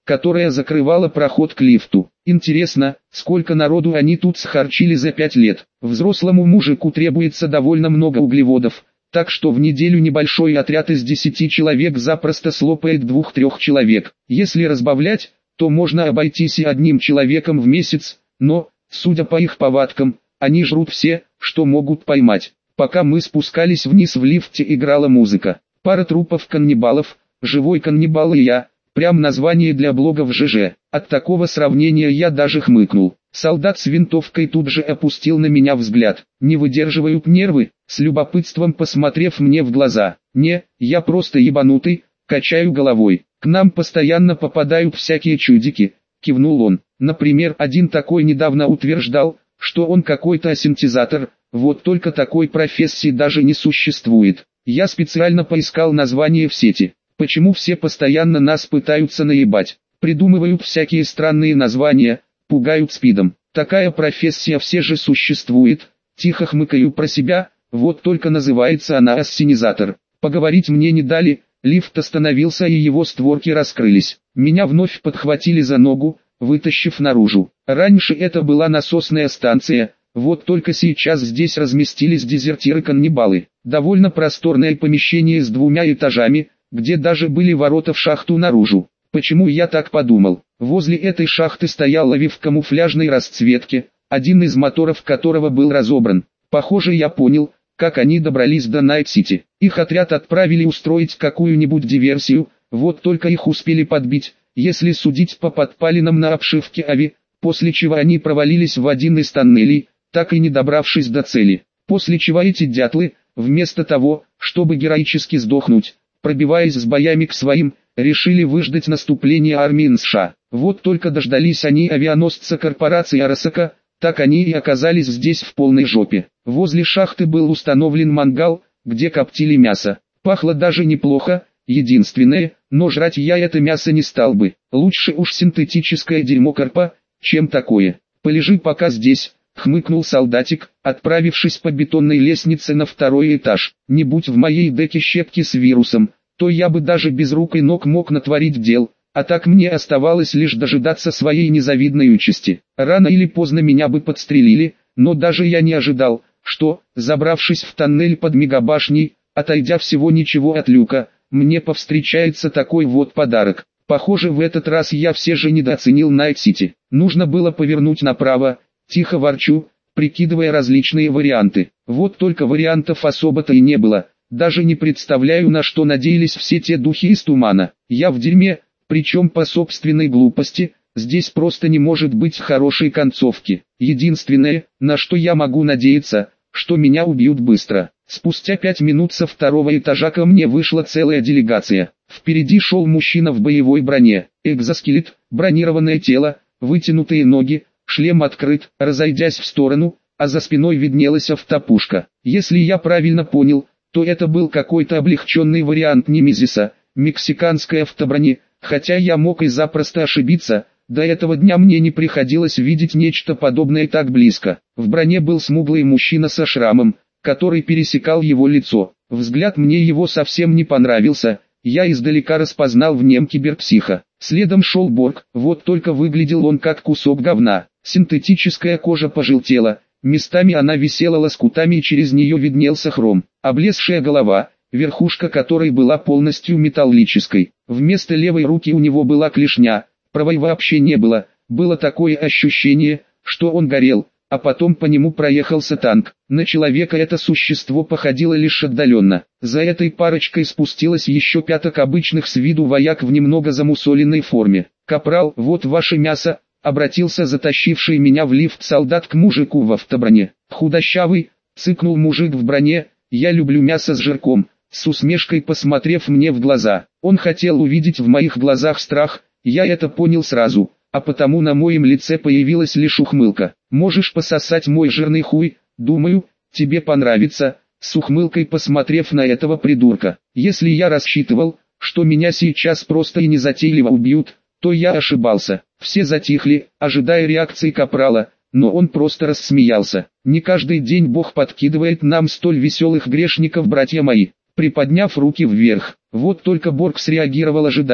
которая закрывала проход к лифту. Интересно, сколько народу они тут схарчили за пять лет. Взрослому мужику требуется довольно много углеводов, так что в неделю небольшой отряд из десяти человек запросто слопает двух-трех человек. Если разбавлять, то можно обойтись и одним человеком в месяц, но, судя по их повадкам, они жрут все, что могут поймать. Пока мы спускались вниз в лифте, играла музыка. Пара трупов каннибалов, живой каннибал и я, прям название для блога в ЖЖ. От такого сравнения я даже хмыкнул. Солдат с винтовкой тут же опустил на меня взгляд. Не выдерживают нервы, с любопытством посмотрев мне в глаза. Не, я просто ебанутый, качаю головой. К нам постоянно попадают всякие чудики, кивнул он. Например, один такой недавно утверждал, что он какой-то синтезатор, вот только такой профессии даже не существует. Я специально поискал название в сети. Почему все постоянно нас пытаются наебать? Придумывают всякие странные названия, пугают спидом. Такая профессия все же существует. Тихо хмыкаю про себя, вот только называется она ассенизатор. Поговорить мне не дали, лифт остановился и его створки раскрылись. Меня вновь подхватили за ногу, вытащив наружу. Раньше это была насосная станция, вот только сейчас здесь разместились дезертиры-каннибалы. Довольно просторное помещение с двумя этажами, где даже были ворота в шахту наружу. Почему я так подумал? Возле этой шахты стоял лови в камуфляжной расцветке, один из моторов которого был разобран. Похоже, я понял, как они добрались до Найт-Сити. Их отряд отправили устроить какую-нибудь диверсию, вот только их успели подбить, если судить по подпалинам на обшивке Ави, после чего они провалились в один из тоннелей, так и не добравшись до цели. После чего эти дятлы, вместо того, чтобы героически сдохнуть, пробиваясь с боями к своим, решили выждать наступление армии эн США. Вот только дождались они авианосца корпорации Арасака, так они и оказались здесь в полной жопе. Возле шахты был установлен мангал, где коптили мясо. Пахло даже неплохо, единственное, но жрать я это мясо не стал бы. Лучше уж синтетическое дерьмо корпа, чем такое. Полежи пока здесь, хмыкнул солдатик, отправившись по бетонной лестнице на второй этаж. Не будь в моей деке щепки с вирусом, то я бы даже без рук и ног мог натворить дел, а так мне оставалось лишь дожидаться своей незавидной участи. Рано или поздно меня бы подстрелили, но даже я не ожидал, что, забравшись в тоннель под мегабашней, отойдя всего ничего от люка, мне повстречается такой вот подарок. Похоже, в этот раз я все же недооценил Найт-Сити. Нужно было повернуть направо, тихо ворчу, прикидывая различные варианты. Вот только вариантов особо-то и не было. Даже не представляю, на что надеялись все те духи из тумана. Я в дерьме, причем по собственной глупости, здесь просто не может быть хорошей концовки. Единственное, на что я могу надеяться, что меня убьют быстро. Спустя пять минут со второго этажа ко мне вышла целая делегация. Впереди шел мужчина в боевой броне, экзоскелет, бронированное тело, вытянутые ноги, шлем открыт, разойдясь в сторону, а за спиной виднелась автопушка. Если я правильно понял, то это был какой-то облегченный вариант Немезиса, мексиканской автоброни, хотя я мог и запросто ошибиться, до этого дня мне не приходилось видеть нечто подобное так близко. В броне был смуглый мужчина со шрамом, который пересекал его лицо. Взгляд мне его совсем не понравился, я издалека распознал в нем киберпсиха. Следом шел Борг, вот только выглядел он как кусок говна. Синтетическая кожа пожелтела, местами она висела лоскутами и через нее виднелся хром. Облезшая голова, верхушка которой была полностью металлической. Вместо левой руки у него была клешня, правой вообще не было. Было такое ощущение, что он горел, а потом по нему проехался танк. На человека это существо походило лишь отдаленно. За этой парочкой спустилось еще пяток обычных с виду вояк в немного замусоленной форме. «Капрал, вот ваше мясо», — обратился затащивший меня в лифт солдат к мужику в автоброне. «Худощавый», — цыкнул мужик в броне, — «я люблю мясо с жирком», с усмешкой посмотрев мне в глаза. Он хотел увидеть в моих глазах страх, я это понял сразу, а потому на моем лице появилась лишь ухмылка. «Можешь пососать мой жирный хуй, думаю, тебе понравится», с ухмылкой посмотрев на этого придурка. Если я рассчитывал, что меня сейчас просто и незатейливо убьют, то я ошибался. Все затихли, ожидая реакции капрала, но он просто рассмеялся. «Не каждый день Бог подкидывает нам столь веселых грешников, братья мои». Приподняв руки вверх, вот только Борг среагировал ожидаемо,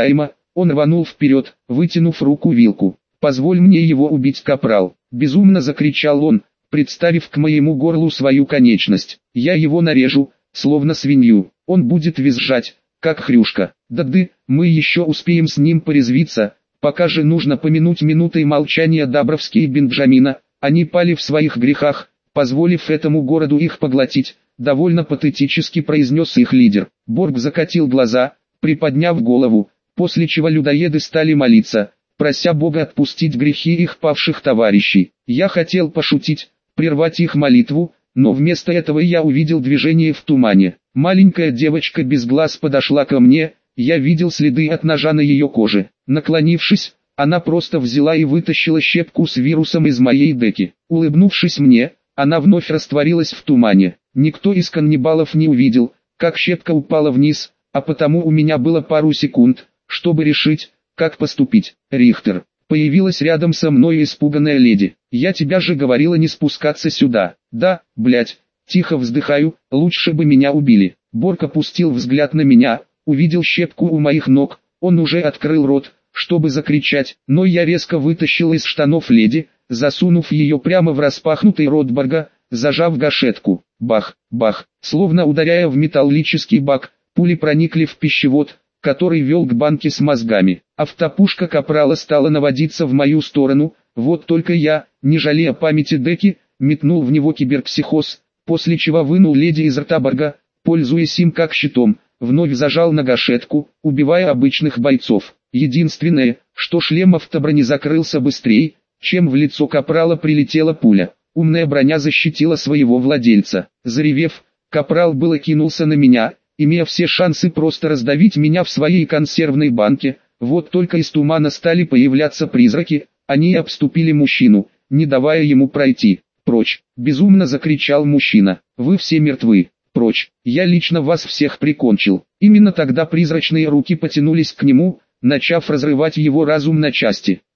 Он рванул вперед, вытянув руку вилку. «Позволь мне его убить, капрал!» — безумно закричал он, представив к моему горлу свою конечность. «Я его нарежу, словно свинью. Он будет визжать, как хрюшка. Да-ды, мы еще успеем с ним порезвиться, пока же нужно помянуть минутой молчания Дабровский и Бенджамина. Они пали в своих грехах, позволив этому городу их поглотить», — довольно патетически произнес их лидер. Борг закатил глаза, приподняв голову, после чего людоеды стали молиться, прося Бога отпустить грехи их павших товарищей. Я хотел пошутить, прервать их молитву, но вместо этого я увидел движение в тумане. Маленькая девочка без глаз подошла ко мне, я видел следы от ножа на ее коже. Наклонившись, она просто взяла и вытащила щепку с вирусом из моей деки. Улыбнувшись мне, она вновь растворилась в тумане. Никто из каннибалов не увидел, как щепка упала вниз, а потому у меня было пару секунд, чтобы решить, как поступить. Рихтер. Появилась рядом со мной испуганная леди. «Я тебя же говорила не спускаться сюда». «Да, блять». Тихо вздыхаю, лучше бы меня убили. Борг опустил взгляд на меня, увидел щепку у моих ног, он уже открыл рот, чтобы закричать, но я резко вытащил из штанов леди, засунув ее прямо в распахнутый рот Борга, зажав гашетку. Бах, бах, словно ударяя в металлический бак, пули проникли в пищевод, который вел к банке с мозгами. Автопушка капрала стала наводиться в мою сторону, вот только я, не жалея памяти деки, метнул в него киберпсихоз, после чего вынул леди из рта Борга, пользуясь им как щитом, вновь зажал на гашетку, убивая обычных бойцов. Единственное, что шлем автоброни закрылся быстрее, чем в лицо капрала прилетела пуля. Умная броня защитила своего владельца. Заревев, капрал было кинулся на меня, имея все шансы просто раздавить меня в своей консервной банке. Вот только из тумана стали появляться призраки, они обступили мужчину, не давая ему пройти. «Прочь!» – безумно закричал мужчина. «Вы все мертвы! Прочь! Я лично вас всех прикончил!» Именно тогда призрачные руки потянулись к нему, начав разрывать его разум на части.